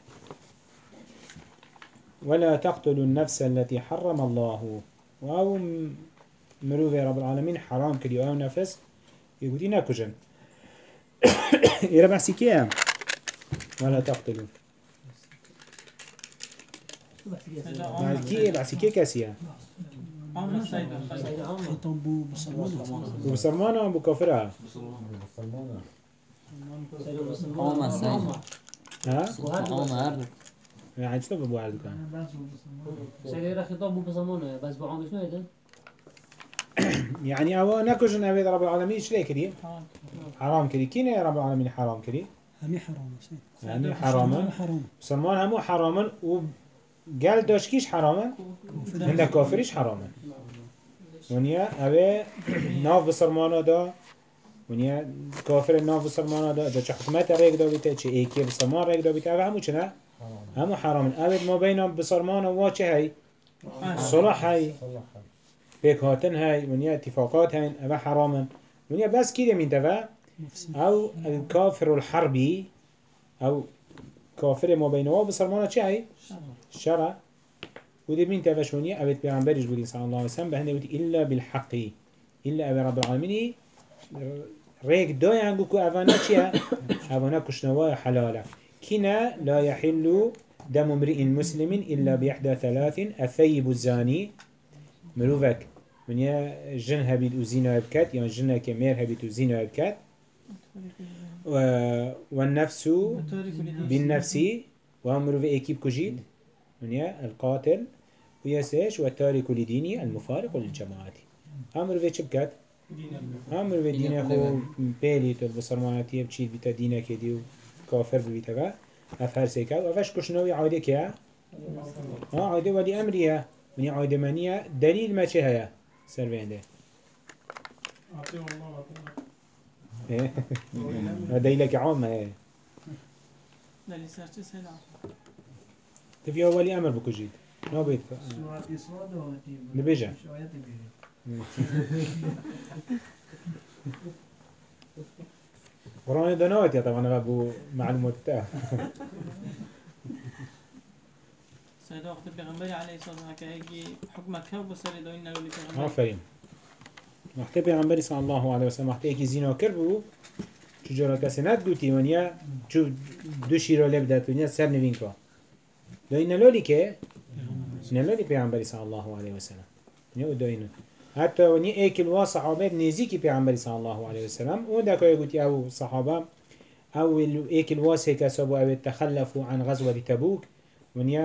[SPEAKER 1] ولا تقتلوا النفس التي حرم الله واو مروف رب العالمين حرام كلي او نفس يقول ناكجن يرى بحسي كيام ولا تقتلوا بعد كي بحسي كي كاسيا
[SPEAKER 5] عامة سيدة
[SPEAKER 6] سيدة عامة
[SPEAKER 3] خطاب بو بسلمان
[SPEAKER 1] وبسلمان أو بكافرها
[SPEAKER 6] سيدة مسلمان
[SPEAKER 9] عامة سيدة.
[SPEAKER 6] عامة
[SPEAKER 1] ها
[SPEAKER 9] عمر
[SPEAKER 1] يعني شو بابو عبد كان
[SPEAKER 6] سيدة خطاب بسلمان بس بعام شنو هذا؟
[SPEAKER 1] يعني أو نكوجن أبيد رب العالمين إيش ليه كذي حرام كذي كين يا رب العالمين حرام كذي
[SPEAKER 3] همي حرام سيد
[SPEAKER 1] يعني حراما
[SPEAKER 3] حرام
[SPEAKER 1] مسلمان همو حراما وقال دوشكيش حراما عندك كافريش حراما ونيا أبي ناف بسلمانا دا ونيا كافر الناف بسلمانا دا چه حكمت ريك دا بيته چه ايكي بسلمان ريك دا بيته أبي همو چنه همو حراما أبد ما بين بسلمانا واچه هاي صلح هاي بيك هاتن هاي ونيا اتفاقات هاي أبي حراما ونيا بس كده من دفع أو الكافر الحربي أو كافر ما بينه بسلمانه چه هاي؟ شرع ودي مين تفشونية أبيت بيعنبرج بودي صلى الله عليه وسلم بهنده ودي إلا بالحق إلا أبي رب العالمين ريك دو يعنقو كو أفانا چه أفانا كشنواء حلالة كنا لا يحل دم امرئ مسلم إلا بإحدى ثلاث الثيب الزاني مروفك من يا جن هبيت وزينة بكات يعني جن كمير هبيت وزينة بكات والنفس بالنفس وامر في اكيب كجيد من يا القاتل ويساش والتارك لديني المفارق للجماعة امر في شبكات امر في دين اخو بيلي تبصرمانتي بتشيد بتا دينه كدي كافر بيتا افهر سيكا وافش كشنوي عايده كيا عايده ودي امريه من عايده منيه دليل ما هي سربنده
[SPEAKER 7] أعطيه الله أعطيه
[SPEAKER 1] هذا لك عام هي
[SPEAKER 5] لا اللي سارت سيدة
[SPEAKER 1] تفي أولي أمر بكجيد نو بيت نبيجا قرآن دنوات يا طبعا أبو معلومات تاع
[SPEAKER 5] سيدة وقت البيغمبري عليه الصلاة والسلام كهيجي حكمك هو بسري دوينا لولي بيغمبري
[SPEAKER 1] آفرين وقت پیغمبری صلی الله علیه و سلم وقتی یکی زنا کرد بو چجورا کسی ندگوتی ونیا چو دو شیرا لبدت ونیا سر نوین که داین نلالی که نلالی پیغمبری صلی الله علیه و سلم ونیا داینو حتی ونیا ایکل وا صحابه نزیکی پیغمبری صلی الله علیه و سلم اون دکای گوتی او صحابه او ایکل وا سه کسابو او تخلفوا عن غزوه تبوک ونیا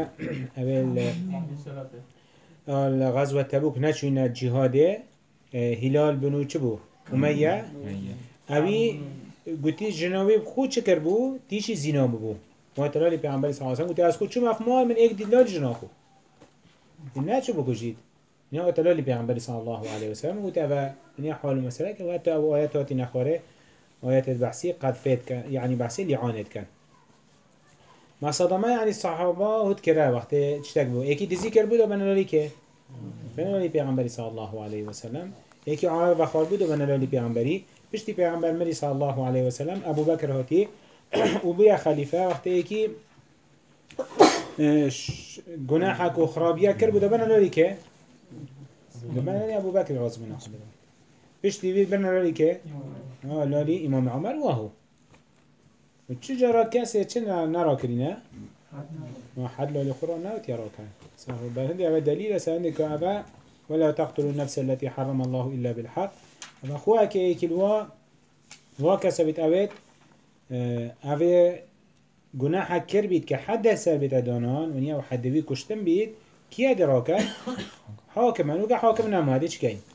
[SPEAKER 1] او غزوه تبوک نشونا جهاده هلال بنو چه بو؟ امیه اوی گوتی جنابی خود چه کر بو؟ تیشی زینا بو و تلالی پیغمبری صلی اللہ علیہ وسلم گوتی از خود چون مفمال من ایک دیلال جنا خو نه چه بو کجید؟ نه تلالی پیغمبری صلی الله علیه وسلم گوتی اوه نه حال مسئله که و حتی او آیاتی نخواره آیات البحثی قد فید کن یعنی بحثی لیعانت کن ما صدامه یعنی صحابه هد کرده وقتی چتک بو یکی دزی کر بود و بنالی که بنالی پیغمبری صلی الله علیه وسلم یکی عارض بخار بود و بنالی پیغمبری پشتی پیغمبر مری صلی الله علیه وسلم ابو بکر هاتی و بیا خلیفه وقتی یکی گناحک و خرابیه کر بود و بنالی که بنالی ابو بکر غاز من خدا پشتی بید بنالی که لالی امام عمر وهو و چه جرا کسی چه نرا کرینه ما حد لالی قرآن نوت يرا كان صحيح بهندي أبا دليل سأندك أبا ولا تقتلوا النفس التي حرم الله إلا بالحق أبا أخوها كيكلوا وكسبت أبد أبا جناح كربيت كحد سر بيت دانان ونيا وحد بيت كشتم بيت كي أدراك حاكم أنو كحاكم نام هذا إيش كاين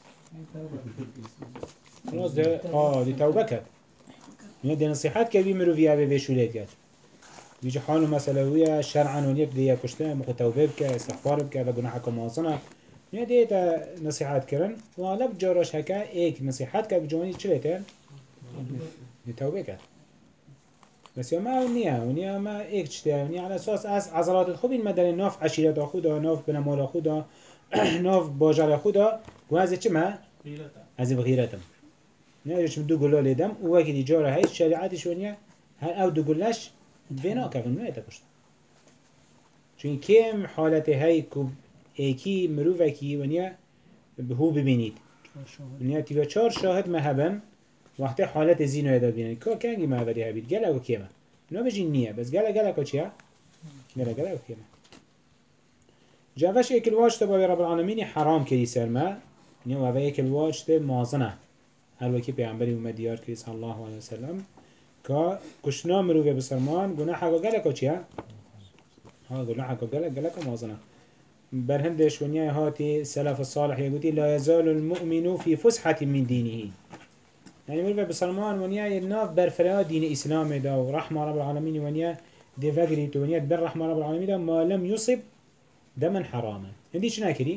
[SPEAKER 1] خلاص ده دي توبة كات دي نصيحات كبير مرو فيها بشولات كات بيجي حاله مثلا ويا شرعا ونيك دي كشتم مخ توبة بك استغفار بك بجناحك مواصنة يعني دي نصيحات كرن ولا بجارش هكا إيك نصيحات كبجواني شلته دي توبة كات بس يوم ما ونيا ما إيك تشتى ونيا على أساس عضلات الخوب المدني ناف عشيرة خدا ناف بنمال خدا ناف باجر خدا وهذا كم هذا بغيرتهم نيجي من دو قلة لدم وواجد إجارة هاي الشريعات شونيا أو دو قلش بينا كفن ما يتكشت چون كم حالته هاي كوب ايكي مروفكي ونيا هو ببينيد ونيا تبا 4 شاهد مهبن وقت حالت زينو يدا بينن كانجي مهبري هبيد قال او كيما نو بجي نيه بس قال او چيا قال او كيما جاوش اكل واجت با رب العالمين حرام كري سرما يعني وهذا اكل واجت مازنه هر وكي پیغمبری اومد دیار کری صلی الله علیه وسلم که کشنا مروفه بسرمان گناه حقا گلکا چیه؟ ها گناه حقا گلکا مازنه برهندش ونيا هاتي سلف الصالح يقول لا يزال المؤمن في فسحة من دينه يعني مروفه بسرمان ونيا يناف برفرا دين اسلام دا ورحمة رب العالمين ونيا دي فقريت ونيا بر رحمة رب العالمين دا ما لم يصب دما حراما عندي شنا كري؟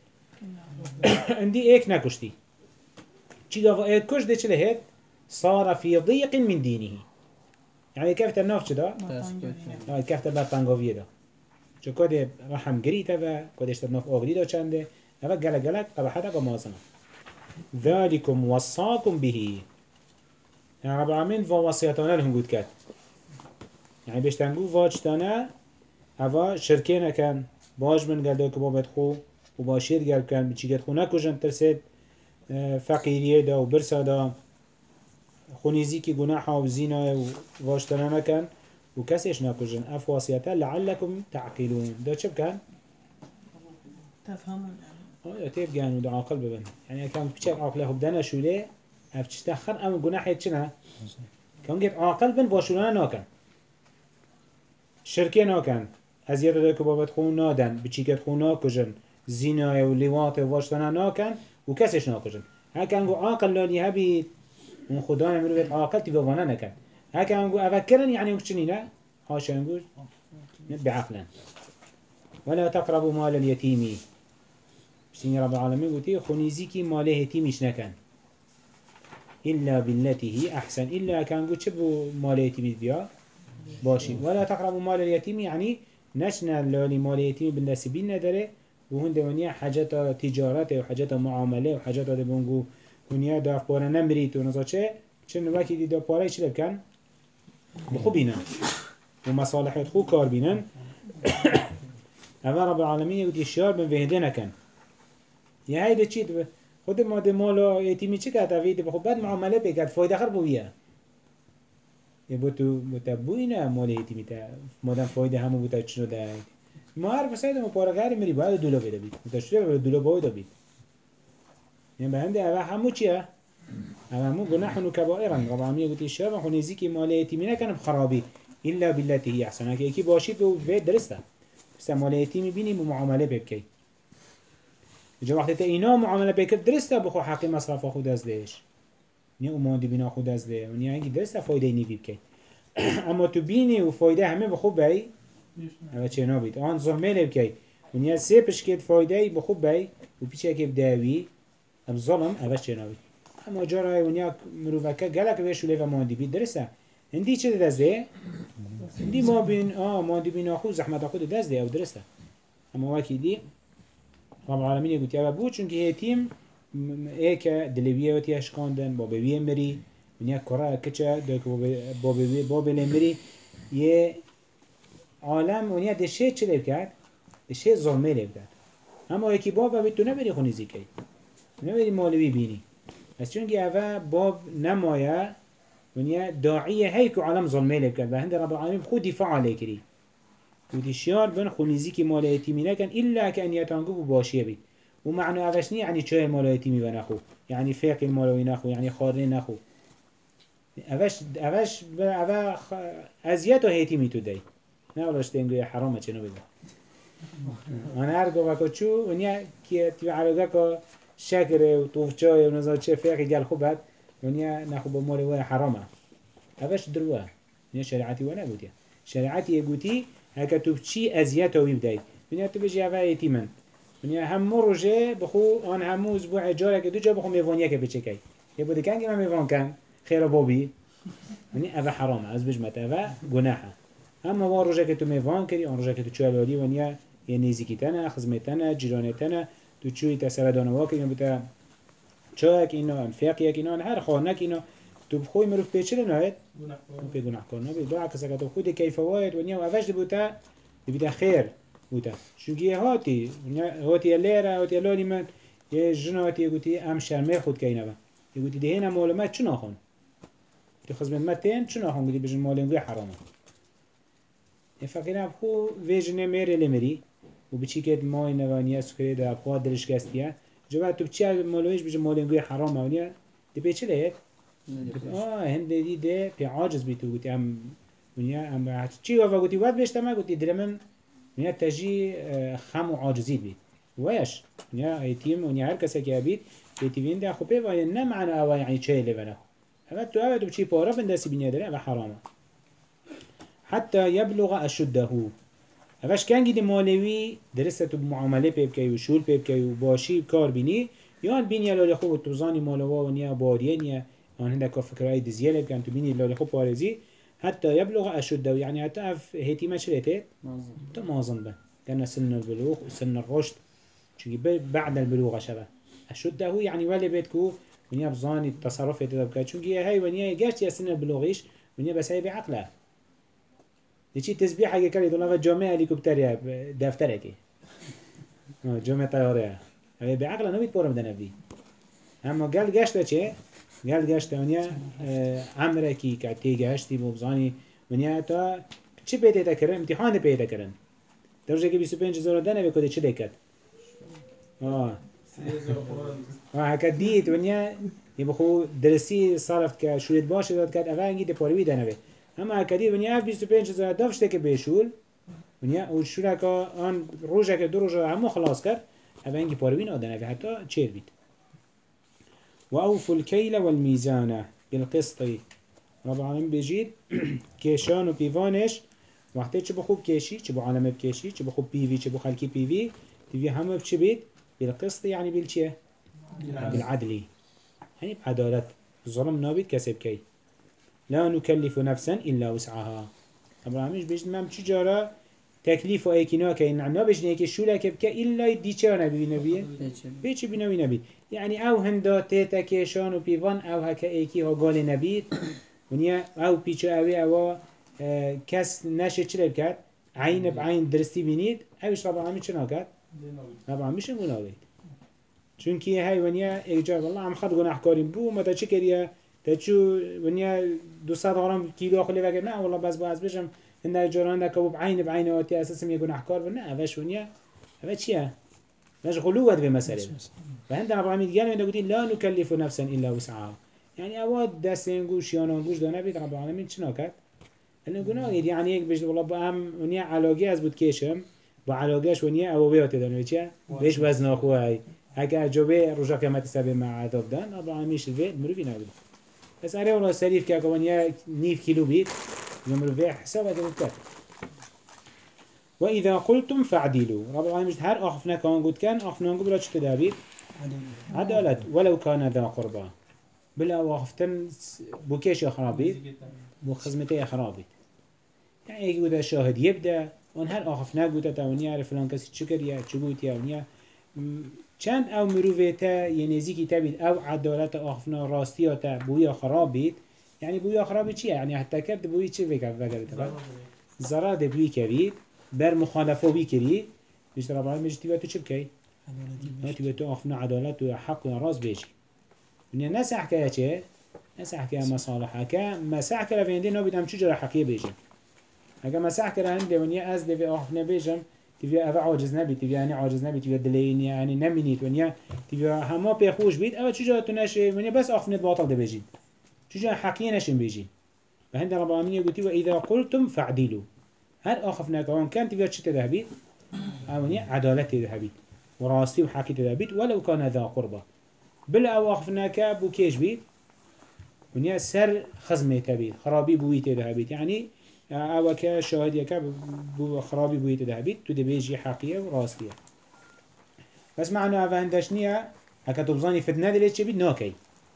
[SPEAKER 1] عندي ايك نكشتي چی گفت کش ده چه لهت صار في ضيق من دينه يعني كيف تناف چه ده كيف تبقى تنگاویه ده چه کده رحم گریته و کدش تناف آغلی ده چنده اوه گلک گلک قبحته که مازنه ذلكم وصاكم به يعني رب العالمين وصيتانه لهم قد كد يعني بيش تنگو واجتانه اوه شركه نکن باش من قلده که بابت خو و باشیر قلب کن بچی گد خو نکشن ترسید فقیریه دا و برسا دا خونیزی که گناحا و زینا و واشتنا نکن و کسیش نکجن اف واسیتا لعلكم تعقلون دا چه بکن؟
[SPEAKER 5] تفهمون
[SPEAKER 1] آیا تیب گن و دا عاقل ببن يعني اکم بچه عاقله خب دنا شوله اف چشتخر ام گناحی چنه؟ کم گید عاقل بن واشتنا نکن شرکه نکن ازیاد دا که بابت خون نادن بچیکت خون نکجن زینا و لیوات و واشتنا نکن و کسیش ناکجن هک انگو عاقل لانی هبید اون خدا نمیرو بید عاقل تی بوانه نکن هک انگو افکرن یعنی اون نه هاش انگو بعقلا ولا تقربوا مال اليتيم بشتين رب العالمين قلتي خونيزي كي ماله يتيمش نكن إلا بالتي هي أحسن إلا كان قلت شبو مال يتيم بيا باشي ولا تقربوا مال اليتيم يعني نشنا لاني مال يتيم بالنسبين نداره وهون دوانيا حاجات تجارت و حاجات معامله و حاجات ده بونگو هونيا داف پاره نمريت و نزا چه نوکی دی دا پاره چی بکن؟ بخو بینن و مصالحات خو کار بینن اول رب العالمین یکو تیشیار بن وهده نکن یه هایده چی خود ما ده مالا یتیمی چی کرد اویده بخو بد معامله بکرد فایده خر بویه یه بوتا بوینه مال یتیمی تا مادم فایده همو بوتا چنو ده ما هر بسید ما پاره غیر میری باید دولو بده بید متشتری باید دولو باید بید یعنی به هنده اوه همو چیه؟ اوه همو گناحن و کبائرن رب العالمین گوتی شب و خونیزی که مال یتیمی نکنم خرابی إلا بالتي هي أحسن هكي يكي باشيت وبيت درسته بس مال يتيمي بيني بمعاملة بكي جا وقت تأينا معاملة بكي درسته بخو حقي مصرف خود از ليش نيا أمان دي بنا خود از ليه ونيا هنگي درسته فايدة نيفي بكي اما تو بيني وفايدة همه بخو باي اوه چه نابید آن ظلمه لبکی ونیا سه پشکت فایده بخو بای و پیچه که بداوی ام ظلم اوه چه نابید اما جارای ونیا مروفکه گلک ویشو لیو ماندی بید درسته هندی چه دزده؟ هندی ما بین ماندی بین آخو زحمت آخو دزده او درسته اما وکی دی رب العالمین گوتی اوه بود چونکه یتیم ایک دلویه و تیش کاندن بابویه مری ونیا کرا کچه دوک بابویه مری یه عالم ونیا دشه چه لیب کرد؟ دشه ظلمه لیب کرد اما یکی باب بید تو نبری خونیزی که نبری مالوی بینی از چونکه اوه باب نمایه ونیا داعیه هی که عالم ظلمه لیب کرد و هنده رب العالمین خود دفاع علی کری و دیشیار بن خونیزی که مال ایتیمی نکن الا که انیتانگو باشیه بید و معنی اوش نی یعنی چه مال ایتیمی و نخو یعنی فیق مالوی نخو یعنی خارنه نخو اوش ازیت و ایتیمی تو دی نه ولاش تنگوی حرامه چنو بگم من هر گوه که چو ونیا که تیو علاقه که شکره و طوفچای و نظر چه فیقی گل خوبت ونیا نخو با مال وی حرامه اوش دروه ونیا شریعتی و نگوتیه شریعتی گوتی هکه تو چی ازیت و بیبدهی ونیا تو بجی اوه ایتیمن ونیا همو روژه بخو آن همو اسبوع جاره که دو جا بخو میوانیه که بچه کی یه بوده کنگی من میوان کن خیر بابی ونیا اوه حرامه از بجمت اوه گناحه اما ما روزه که تو میوان کردی آن روزه که تو چوی لالی ونیا یه نیزیکی تنه خزمتنه جیرانه تنه تو چوی تسر دانوا کردی بتا چاک اینا انفاقی اینا هر خانک اینا تو بخوی مروف پیچه نهید پی گناهکار نبود بالعکس اگه تو خود کیف واید ونیا اوش بوده بوده خیر بوده چونکی هاتی هاتی لیره هاتی لالی من یه جناتی گویی ام شرمه خود کی نبا گویی دهینا معلومات چه نخون تو خزمت متن چه نخون گویی بجن مالنگوی حرامه فقیرم خو ویجنه میره لمری و بچی که مای نوانیه سکری ده بخواد درش کستیه جواب تو بچی مالویش بچه مالنگوی حرام ونیا دی پیچه لیت هند دی ده پی عاجز بیتو گوتی هم ونیا هم چی وفا گوتی واد بیشتر ما گوتی درمن ونیا تجی خم و عاجزی بید ويش ونیا ایتیم ونیا هر کسی که بید ایتیوین ده خوبه وای نه معنی آوا یعنی چه لیونه اما تو اوه تو بچی پارا بندسی بینیه داره اوه حرامه حتى يبلغ أشده أفاش كان جدي مالوي درست بمعاملة بيبكي وشول بيبكي وباشي بكار بيني يان بيني لولي خو توزاني مالوا ونيا بارينيا يعني هندك فكرة دزيالة كان تبيني لولي خو بارزي حتى يبلغ أشده يعني حتى هيتي مشرته تمازن به كان سن البلوغ وسن الرشد شو بعد البلوغ شبه أشده يعني ولي بيتكو ونيا بزاني التصرف يتدبكات شو هاي ونيا جاشت يا سن البلوغيش ونيا بس هاي بعقله دیچی تسبیح اگه کردی دولت جامعه هلیکوپتریه دفتره کی جامعه طیاره اگه به عقل نبید پرم دنبی اما قال گشته چه قال گشته ونیا عمره کی که تی گشتی مبزانی ونیا تا چه پیدا تکرن امتحان پیدا کردن درجه که 25000 دنبی کده چه دکت هکه دیت ونیا یبخو درسی صرفت که شورید باشه داد کرد اول انگی دپاروی دنبی اما کدی ونیا 25000 دافشته که بشول ونیا او شولا که آن روزه که دو روزه همو خلاص کرد اما اینگی پاروین آدنه حتی چیر بید و اوفو الکیل والمیزانه بالقسطی رب العالمین بجید کشان و پیوانش وقتی چه بخوب کشی چه بو عالمه بکشی چه بخوب پیوی چه بو خلکی پیوی تیوی همه بچه بید بالقسط يعني بالچه بالعدلی يعني بعدالت ظلم نابید کسب کی لا نكلف نفسا إلا وسعها طبعا مش بيجد مام تجارة تكليف وأيكينا كإن عنا بيجد هيك شو لك بك إلا يديش أنا بنبي بيجي بنبي نبي يعني أو هندا تيتا كيشان وبيفان أو هكا أيكي هو قال نبي ونيا أو بيجي أو كاس ناشة شلب كات عين بعين درستي بنيت أوش طبعا مش ناقد طبعا مش نقول چونكي هاي ونيا إيجاب الله عم خد جناح كارم بو ما تشكريه تشو ونيا 200 غرام كيلو أخلي وقت نه والله بس باز بيجم إن جران ده كوب بعين واتي أساسا يكون أحكار ونا أفش ونيا أفش شيء مش غلوة في مسألة فهندنا أبو عميد قال إنه قلتين لا نكلف نفسا إلا وسعها يعني أواد دستنجوش يانانجوش ده نبي رب العالمين شناكت إنه قلنا يعني هيك بيجد والله بأم ونيا علاقة أزبط كيشم بعلاقش ونيا أبو بيوت ده نبيشة ليش وزن أخوه هكا جوبه رجع كما تسبب مع عذاب دان رب العالمين شلفه مروفي نقول بس أريه والله سريف كأكوانيا 9 كيلو بيت يمروفي حسابه كده وإذا قلتم فعدلوا رب العالمين مش هر أخفنا كان قد كان أخفنا نقول بلا شو تدابير عدالة ولو كان ذا قربا بلا وقفتن بوكيش خرابيت بخزمتي خرابيت يعني يقول ده شاهد يبدأ وان هر أخفنا قد تاونيا عرف فلان كسي تشكر يا تشبوت يا ونيا چند او مروفيتا ينزيكي تبيد او عدالت آخفنا راستياتا بويا خرابيت يعني بويا خرابيت چيه؟ يعني حتى كرد بويا چه بكرد ضرر ده بويا كبيد بر مخالفه بي كري مش رب العالمين مش تبقى تو چه بكي؟ تبقى تو آخفنا عدالت و حق و راست بيجي ونيا نسح كيا چه؟ نسح كيا مصالحة كا مسح كلا في عندنا نابد هم چجرا حقية بيجي اگه مسح كلا عنده ونيا از ده آخفنا بيجم تبي أفا عاجز نبي تبي يعني عاجز نبي تبي دليل يعني نمينيت ونيا تبي هما بيخوش بيت أو تجا تناشي ونيا بس أخفنت باطل ده بيجين تجا حقيقة نشين بيجين فهند رب العالمين يقول تبي وإذا قلتم فعدلوا هل أخفنا كون كان تبي تشتى ذهبيت أو ونيا عدالة ذهبيت وراسي وحكي ذهبيت ولو كان ذا قربة بلا أو أخفناك بوكيش بيت ونيا سر خزمة تبيت خرابي بويت ذهبيت يعني او که شاهد یکه بو خرابی بویت ده بید تو ده بیجی حقیه و راستیه بس معنی او هندش نیه اکه تو بزانی فتنه دلیت چه بید ناکی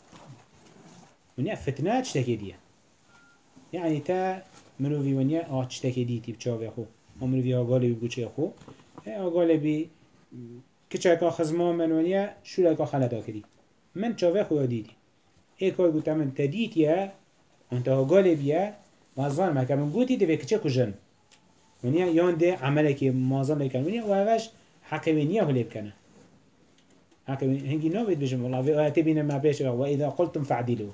[SPEAKER 1] ونیا فتنه چتکی دیه یعنی تا مروفی ونیا چتکی دیتی بچاوه خو و مروفی آگالی بگو چه خو آگالی بی کچه که خزمان من ونیا شو لکا خلطا کری من چاوه خو دیدی ایکای گوتا من تدیتیه انت آگالی بیه مازال ما كمان قوتي ده بكتشة كجن ونيا يان ده عمله كي مازال لكن ونيا وهاش حكمينية هو لبكنا حكمين هنجي نوبيت بيجم والله في آيات بينا ما بيش وإذا قلتم فعدلوا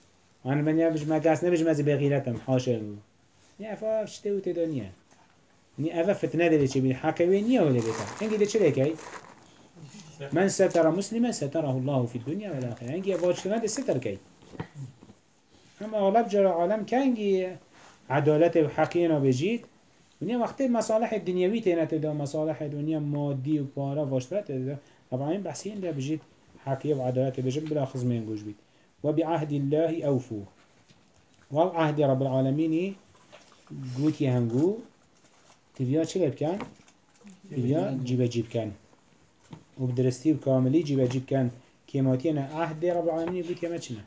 [SPEAKER 1] أنا من يا بيج ما قاس نبيج ما زبغيرتهم حاشا يا فاش تيو تدنيا يعني أفا فتنة دي چه بين حكوين نيا ولا بيتا هنگي ده چه لكي من ستر مسلما ستره الله في الدنيا والآخرة هنگي أفاجتنا ده ستر كي أما أغلب جرى عالم كهنگي عدالة وحقينا بجيت ونيا وقت مصالح الدنيوية تينا تبدا مصالح الدنيا مادي وبارا واشترا تبدا طبعا بحثين ده بجيت حقية وعدالة بجيت بلا خزمين جوج بيت وبعهد الله أوفوا والعهد رب العالمين قوت يهنجو تبيا چلب كان تبيا جيب كان وبدرستي وكاملي جيب كان كيماتينا عهد رب العالمين قوت يما چنا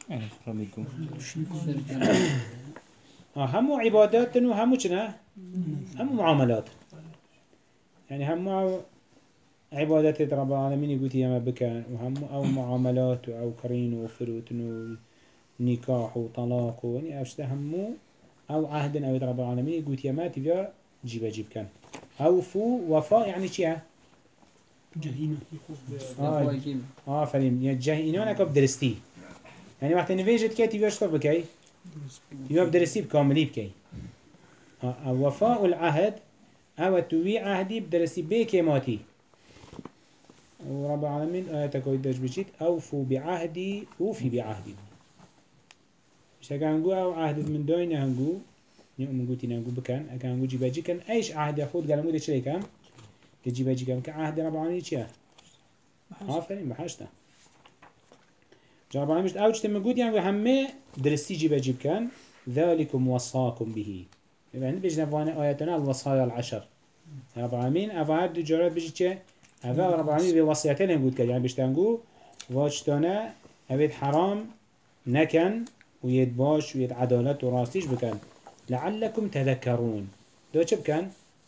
[SPEAKER 1] همو عبادات وهمو چنا همو معاملات يعني همو عبادات رب العالمين قوت يما بكان وهمو او معاملات او كرين وفروت ونكاح وطلاق وني افشته همو او عهد او رب العالمين قوت يما تبيا جيب كان اوفو وفاء يعني چيا
[SPEAKER 3] جهينة
[SPEAKER 1] فليم يعني جهينة انا كب درستي يعني وقت نفيجت كي تبيا شطف بكي تبيا بدرستي بكاملي بكي وفاء العهد او توي عهدي بدرستي بكيماتي ورب العالمين آياتك ويداش بجيت اوفوا بعهدي اوفي بعهدي مش هنقول او عهد من دوين هنقول من قوتي نقول بكان أكان نقول جيباجي كان أيش عهد ياخد قال مودة شيء كام جيباجي كان كعهد رب العالمين شيء عارفين بحاجته جرب العالمين مش أوجت من قوتي يعني همه درستي جيباجي كان ذلكم وصاكم به يبقى عند بيجنا فانا آياتنا الوصايا العشر رب العالمين أفعاد جرات بيجي شيء هذا رب العالمين بوصيته لهم قلت كده يعني بيشتنقو واجتنا أبيت حرام نكن ويد باش ويد عدالة وراستيش بكن لعلكم تذكرون ده چه بكن؟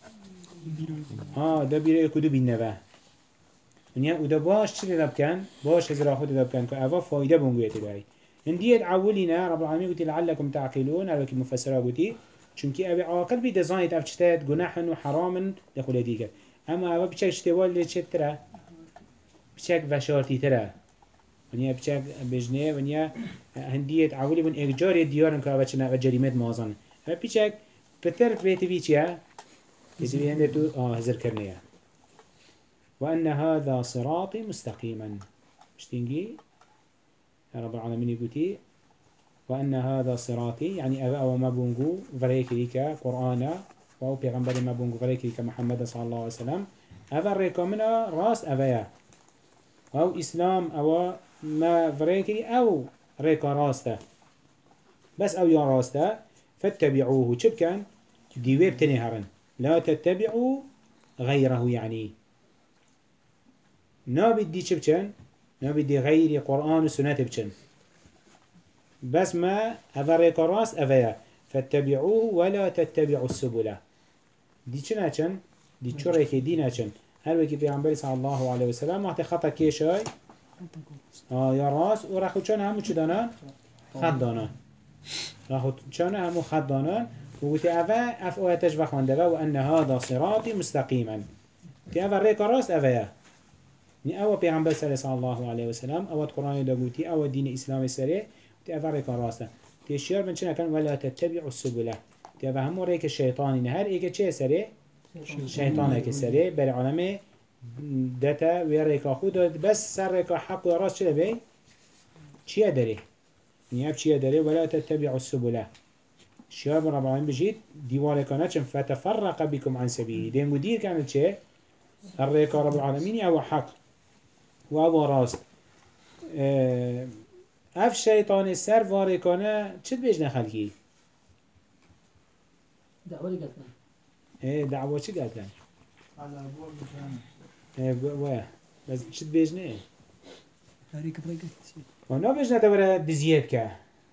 [SPEAKER 1] ده بيره كدو بالنبه ونیا وده باش چه ده بكن؟ باش هزرا خود ده بكن که اوه فایده بونگویت دهی اندیت عولینا رب العالمین قلت لعلكم تعقلون اوه که مفسره قلتی چونکه اوه عاقل بی دزانیت اف چتاید گناحن و حرامن دخول دیگر اما اوه بچک اشتوال ده چه تره؟ بچک وشارتی تره ونیا بچک بجنه ونیا هندیت عولی بون اگجاری دیارن که اوه چنه جریمت مازن و بچک بتر بيتي بيچيا بيتي بي عنده تو هزر كرنيا وأن هذا صراطي مستقيما مشتنجي رب العالمين يقولي وأن هذا صراطي يعني أبا وما بونجو فريك ليك قرآن أو بيغمبر ما بونجو فريك ليك محمد صلى الله عليه وسلم أبا ريكا منا راس أبايا أو إسلام أو ما فريك أو ريكا راسته بس أو يا راسته فاتبعوه چه بكن؟ ديوه بتنهرن لا تتبعوا غيره يعني نابد دي چه بچن؟ نابد دي غير قرآن و سنة بچن بس ما أفريق راس أفيا فاتبعوه ولا تتبعوا السبلة دي چه ناچن؟ دي چه ريكي دي ناچن هل وكي پیغمبر صلى الله عليه وسلم وقت خطا كيشاي يا راس و رخو چان همو چه دانان؟ خط دانان راهو چانه همو خط دانان و گوتی اوه اف آیتش بخوانده و ان هذا صراطی مستقیما تی اوه ریک راست اوه نی اوه پیغمبر صلی الله علیه وسلم اوه قرآن دا گوتی اوه دین اسلام سره تی اوه ریک راسته تی شیار من چه نکن ولا تتبعوا السبله تی اوه همو ریک شیطانی نه هر ایک چه سره شیطانه که سره بر عالم دتا و ریک خود بس سر ریک حق و راست چه بی چیه داره نياب شيء داري ولا تتبعوا السبل الشياب رب العالمين بجيت ديوار كانت فتفرق بكم عن سبيله دين مدير كانت شيء الريك رب العالمين أو حق وأو راست اف شيطان السر واركانه چه بيجنا خلقي
[SPEAKER 6] دعوة قلتنا
[SPEAKER 1] دعوة چه قلتنا
[SPEAKER 7] على أبواب
[SPEAKER 1] واه بس چه بيجنا
[SPEAKER 3] فريق بريقة
[SPEAKER 1] ونا بيجنا دورة دزيات كه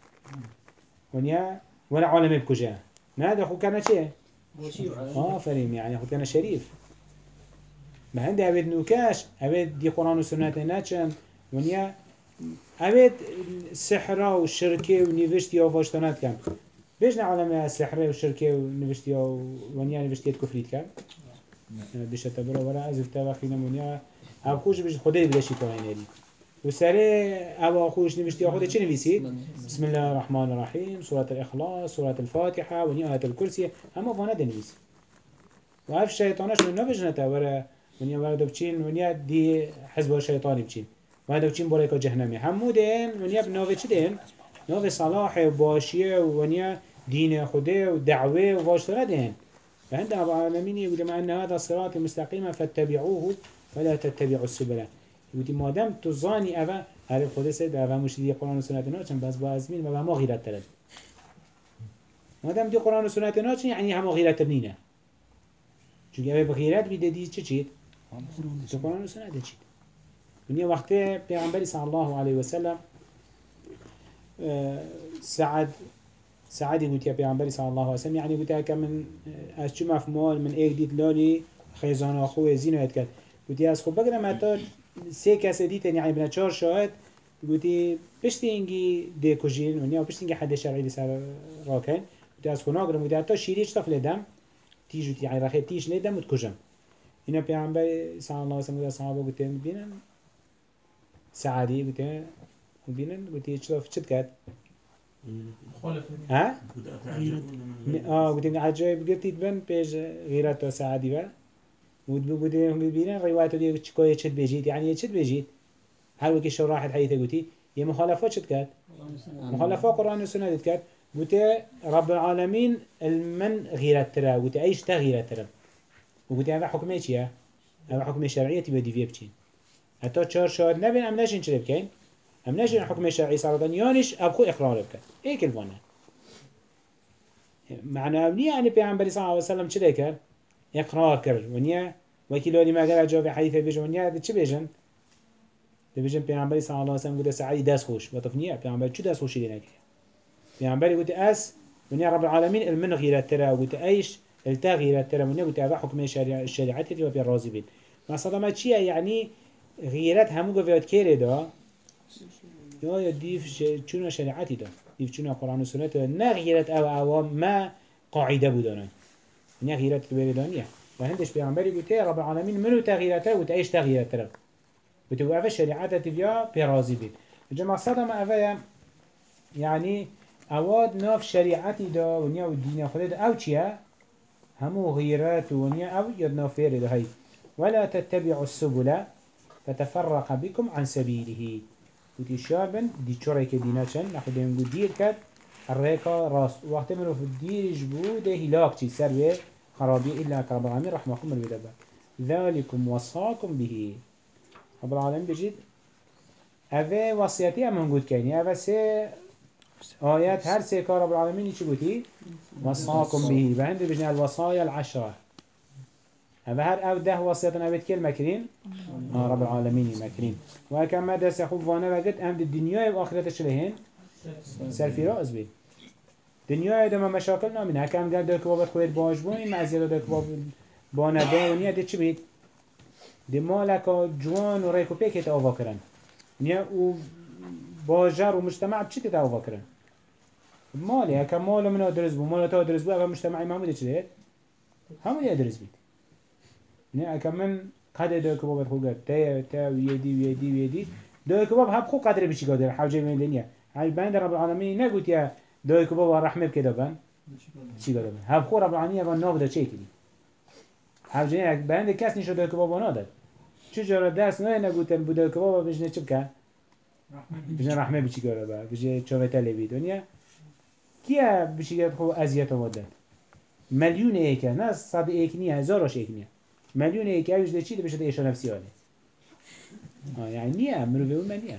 [SPEAKER 1] ونيا ولا عالم بكجا نهذا أخو كان شيء فريم يعني أخو كان شريف ما عندي أبد نوكاش أبد دي قرآن وسنة ناتشم ونيا أبد السحرة والشركة ونفشتي وفاشتنات كم بيجنا عالم السحرة والشركة ونفشتي ونيا نفشتي كفريت كم بيش تبرا ولا أزف تبخينا ونيا أبخوش بيج خدي بلاشي كوهيني وسري أبو أخوش نبشتي أخوده چه نويسيد؟ بسم الله الرحمن الرحيم سورة الإخلاص سورة الفاتحة ونيا آية الكرسي أما فانا دنويس وعف الشيطانش من نبجنته ورا دبچين ونيا دي حزب الشيطاني بچين وهذا بچين بوريكو جهنمي همو دين ونيا بنوفي چه دين نوفي صلاح وباشيه ونيا دين خده ودعوه وواشتره دين فعند رب العالمين يقول ما أن هذا صراط مستقيما فاتبعوه ولا تتبعوا السبل يقول ما دام تظاني أفا هذا الخده سيد أفا مشتدي قرآن وسنة ناچن بس بازمين ما ما غيرت ترد ما دام دي قرآن وسنة ناچن يعني هم غيرت ترنينه چون أفا بغيرت بيده دي چه چيد تو قرآن وسنة ده چيد ونيا وقت پیغمبر صلى الله عليه وسلم سعد يقول يا پیغمبر صلى الله عليه وسلم يعني قلت هكا من از چو مفمال من ايك ديت لالي خيزان اخوه زينو يتكت قلت يا از خوب بقرم حتى سه کس دیتن يعني بنا 4 شاهد قلت پشت اینگی ده کجین ونیا پشت اینگی حد شرعی لسر راکن قلت از خو ناگرم قلت حتى شیریش طفل دم تيجو يعني رخيت تيش ندم وتكجم هنا پیغمبر صلى الله عليه وسلم صحابه قلت بينن سعدي قلت بينن قلت شوف شد كات ها قلت عجيب قلت تبان بيج غيرته سعدي بقى وقلت بينن روايته دي كوي شد بيجيت يعني شد بيجيت هل وكي شو راحت حديثه قلتي هي مخالفات شد كات مخالفات قرآن والسنة كات قلت رب العالمين المن غيرت ترى قلت ايش تغيرت ترى وقلت هذا حكمه چيه هذا حكم شرعيه تبي دي بچين حتى 4 شهر نبين ام نجين چه بكين ام نجين حكم شرعي صارتن يانش ابخو اقرار بك ايه كلمه معناه ني يعني پیغمبر صلى الله عليه وسلم چه كر اقرار كر ونيا وكيلو ما قال جواب حديث بيجونيا چه بيجن بيجن پیغمبر صلى الله عليه وسلم قلت سعيد داس خوش وطفنيه پیغمبر چه داس خوش دينك پیغمبر قلت اس ونيا رب العالمين المن غيرت ترى قلت ايش التغيير ترى من قلت هذا حكم الشريعة اللي في الرازي بين مثلا ما شيء يعني غيرات همو قفيات كيري دا يا يديف شنو شريعتي دا يديف شنو القرآن والسنة نا غيرات أو ما قاعدة بدنا نا غيرات بيردانية وهندش بيعمر قلت رب العالمين منو تغييراته قلت ايش تغييرات ترى قلت هو الشريعة اللي في الرازي بين الجماعة صدا ما أفيا يعني أواد ناف شريعتي دا ونيا والدين خلد أو شيء همو غيرات ونيا أو يدنا فير ده هاي ولا تتبعوا السبل فتفرق بكم عن سبيله ودي شابن دي شريك ديناتشن ناخد نقول دير كات الريكا راس وقت منو في الدير جبوده هلاك شي سربه خرابي إلا كرب العالمين رحمكم البدبة ذلكم وصاكم به رب العالمين بجد أفا وصياتي أم هنقول كيني أفا سي آيات هر سي كار رب العالمين يشي قوتي وصاكم به بهند بجنا الوصايا العشرة هذا هر أو 10 وصيتنا بيت كل مكرين رب العالمين مكرين وكما درس يخوف وانا وقت أمد الدنيا وآخرة شلهين سلفي رأس بي الدنيا إذا ما مشاكلنا منها كم قال دوك بابا خويت باجبوين مع زيادة دوك بابا باندونيا دي چه بيت دي مالك جوان وريكو بيكت أوفا كرن نيا و باجر ومجتمع بچي تتأوفا كرن مالي هكا ماله منه درس بو ماله تا درس بو هكا مجتمعي ما مده چه همون يدرس بيت نه اكمن قدر دو كباب خوجت تا ويدي دو كباب هب خو قدر بشي قادر حاجه من الدنيا هاي بند رب العالمين نقول يا دو كباب رحمه بكده بان شي قادر هب خو رب العالمين بان ناقد شي كدي حاجه بند کس نشو دو كباب نادر چجوره درس نه نقول دو كباب بجنه چه بك بجنه رحمه بشي قادر با بجنه چوبته لبي دنيا کیا بشي قادر خو اذیت وداد مليون ایک نه صد ایک نی هزارش ایک نی مليون ایک اوج ده چی ده بشه ایشان نفسی آله يعني نیه مروفه اون منیه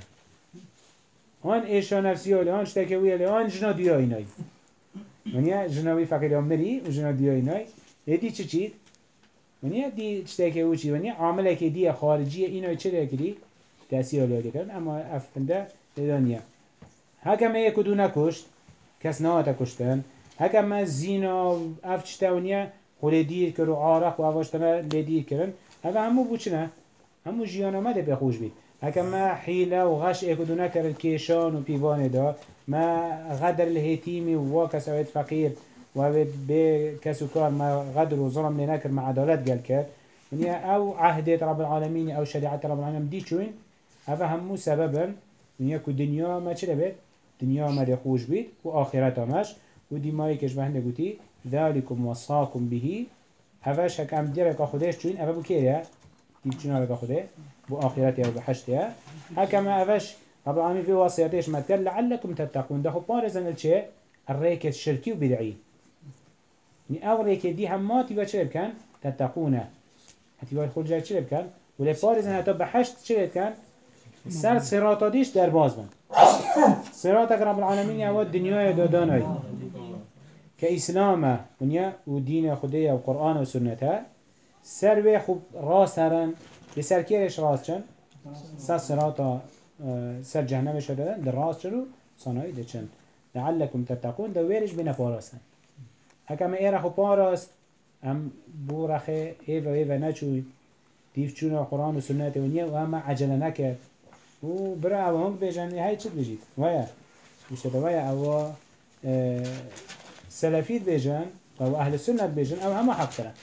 [SPEAKER 1] آن ایشان نفسی آله آن شتکوی آله آن جنا دیا اینای منیه جناوی فقیر آمنی و جنا دیا اینای دی چه چید منیه دی شتکوی چی منیه عامله که دی خارجی اینای چه ده کلی تأثیر آله کرد اما افنده دانیه هکم ایک دو نکشت کس نهاتا کشتن هکم زینا افتشتونیه خود دیر کرد و عارق و آواشتنا لدیر کردن هذا همو بوچنه همو جیان آمده به خوش بید هکم ما حیله و غش اکدو نکرد کشان و پیوانه دا ما غدر الهیتیمی و کسویت فقیر و به کسو کار ما غدر و ظلم لنکر ما عدالت گل کرد او عهدت رب العالمین او شریعت رب العالمین دی چوین هذا همو سببا که دنیا ما چه بید دنیا ما دی خوش بید و آخرت همش و دی مایی کش بهنده گوتی ذلكم وصاكم به اوش هکم دیره که خودش چون اوه بو کیه دیب چون هرکا خوده بو آخرتی و بحشتیه هکم اوش رب العالمين في وصيتيش متكر لعلكم تتقون ده خو بارزن الشيء الريك الشركي وبدعي يعني أو ريك دي همات يبقى شرب كان تتقونه هتبقى خود جاي شرب كان ولا بارزن هتا بحشت شرب كان سر صراط ديش در باز من صراطك رب العالمين يا ود الدنيا داداناي كإسلام ونيا ودين خديه وقرآن وسنتها سر به خوب راس هرن بسر كيرش راس چن سر صراط سر جهنم شده در راست شدو صنایع دچن لعلكم تتقون دویرش بنا پاراستن هکم ایره خو پاراست ام بو رخه ایوه نچوی دیف چون قرآن و سنت و نیه و هم عجله نکرد و برای او هم بیجن های چید بجید ویا بشده ویا او سلفید بیجن و اهل سنت بیجن او همه حق ترن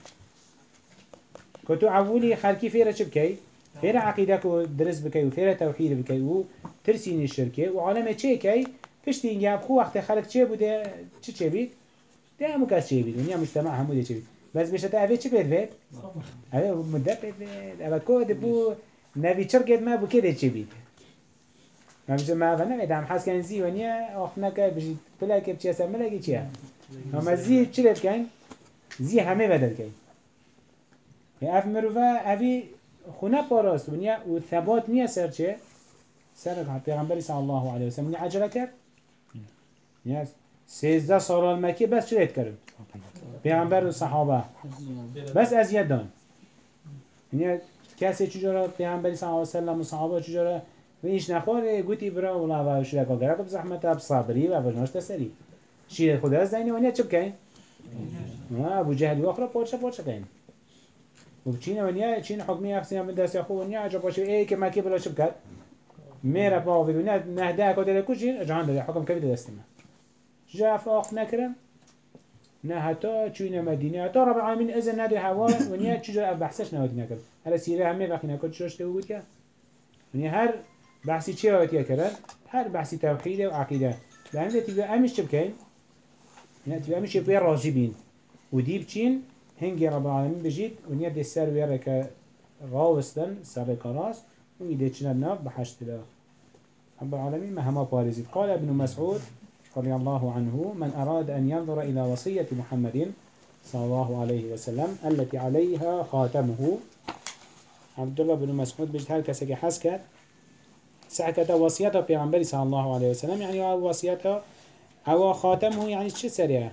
[SPEAKER 1] كتو عوولي خالكي فيرا شبكي فيرا عقيدك درس بكي وفيرا توحيد بكي وترسين الشركة وعالمة شيكي فشتي نجاب خو وقت خلق شي بوده چه بيت ده مكاس شي بيت ونيا مجتمع همو ده شي بيت بس بشتا اوه چه بيت بيت اوه مدة بيت بيت اوه كود بو نوي شركت ما بو كده شي بيت ما بشه ما اوه نوي دام حس كان زي ونيا اخناك بشي بلاك بچي اسم ملاكي چيا اما زي چه بيت كان زي همه بدل كي اف مروفا اوی خونه پاراست ونیا و ثبات نیا سر چه؟ سر پیغمبری صلی الله علیه وسلم نیا عجله کرد؟ نیا 13 سال مکی بس چه رید کرد؟ پیغمبر و صحابه بس اذیت دان نیا کسی چجورا پیغمبری صلی الله علیه وسلم و صحابه چجورا و ایش نخواره گوتی برا ولا و شرکا گرک بزحمت اب صبری و وجناش تسری شیر خود از دینی ونیا چه بکن؟ ابو جهل و آخر پارچه کن وبچینه ونیا چین حکمی اخسیان من دست خو ونیا عجب باشه ای که مکی بلا شب کرد میره با ونیا نهده کدر کوچین جهان داره حکم کبید دست من جاف آخ نکرم نه حتی چین مدینه حتی رب العالمین اذن نده هوا ونیا چجور بحثش نهادی نکرد هر سیره همه وقتی نکرد چوش تو بود که ونیا هر بحثی چی آیتی کردن هر بحثی توحید و عقیده لعنه تیجا امش چه بکن نه تیجا امش یه راضی بین و دیب چین هنگی رب العالمین بجید و نیت دی سر ویره که راوستن سر کراس و ایده چنه ناف بحشت ده رب العالمین مهما پارزید قال ابن مسعود رضي الله عنه من أراد أن ينظر إلى وصية محمد صلى الله عليه وسلم التي عليها خاتمه عبد الله بن مسعود بجد هل كسك حسكت سعكت وصيته بيعنبري صلى الله عليه وسلم يعني وصيته أو خاتمه يعني شو سريع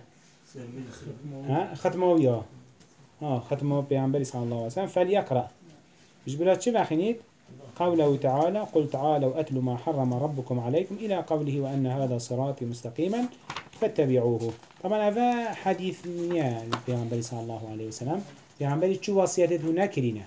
[SPEAKER 1] ختمه وياه ختمه بيعنبري صلى الله عليه وسلم فليقرأ جبرات شو بخنيت قوله تعالى قل تعالوا أتلوا ما حرم ربكم عليكم إلى قوله وأن هذا صراطي مستقيما فاتبعوه طبعا هذا حديث نيا بيعنبري صلى الله عليه وسلم بيعنبري شو وصيته نكرينا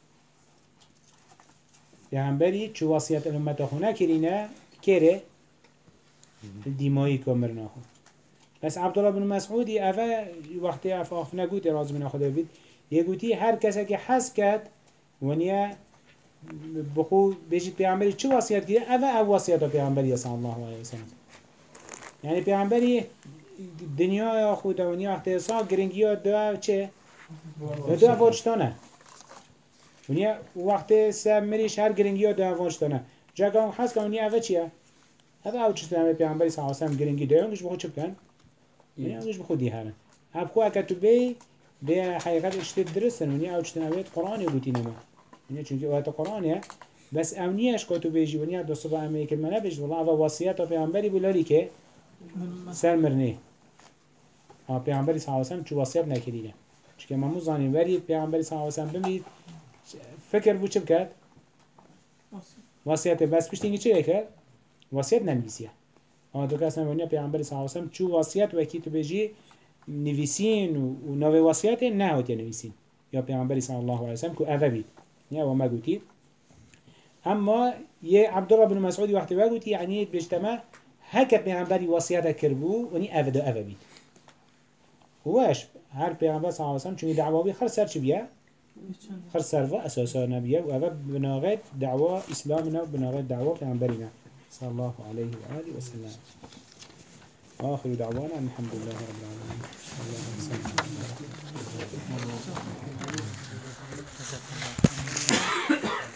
[SPEAKER 1] بيعنبري شو وصية الأمة نكرينا كيري الدمائي كمرناه بس عبد الله بن مسعود أفا وقت أفا نقول راز من أخذ بيت يقولي هر كسا كي حسكت ونيا بخو بيجي بيعمل شو وصية كده أفا أو وصية بيعمل صلى الله عليه وسلم يعني بيعمل الدنيا يا خود ونيا اختصاص جرينجيا دوا چه دوا وجدانه ونيا وقت سمريش هر جرينجيا دوا وجدانه جاكم حس ونيا أفا چيه أفا أو چه بيعمل صلى الله عليه وسلم جرينجي دوا مش بخو چه بكن ونيا مش بخو دي هذا أبخو أكتبه بحقيقة اشتد درسن ونيا أو چتناويت قرآن يقولين ما ونيا چونك وقت قرآنه بس أمنيش كتب بيجي ونيا دو صبح أمريكا المنا بيجي والله أفا وصيته بيعمل بولاري كه سر مرنه پیامبری صلی الله علیه و سلم چه وصیت نکردیه چون ما مزانی ولی پیامبری صلی الله علیه و سلم بمید فکر بود چه بکرد وصیت بس پشتینگی چه کرد وصیت ننویسیه اما تو کس نمی‌دونی پیامبری صلی الله علیه و سلم چه وصیت و کی تو بجی نویسین و نو وصیت نه هوتی نویسین یا پیامبری صلی الله علیه و سلم که اولی نه و ما گویی اما یه عبدالله بن مسعود وقتی گویی یعنی بیشتر هک پیامبری وصیت کربو ونی اوید و اوید هواش هر پیامبر صلی الله علیه و سلم چون دعوی خر سر چی بیه خر سر و اساسا نبیه و اوید بناغت دعوا اسلامنا بناغت دعوا پیامبرینا صلی الله علیه و آله و سلم آخر دعوانا أن الحمد لله رب العالمين. اللهم صل على محمد.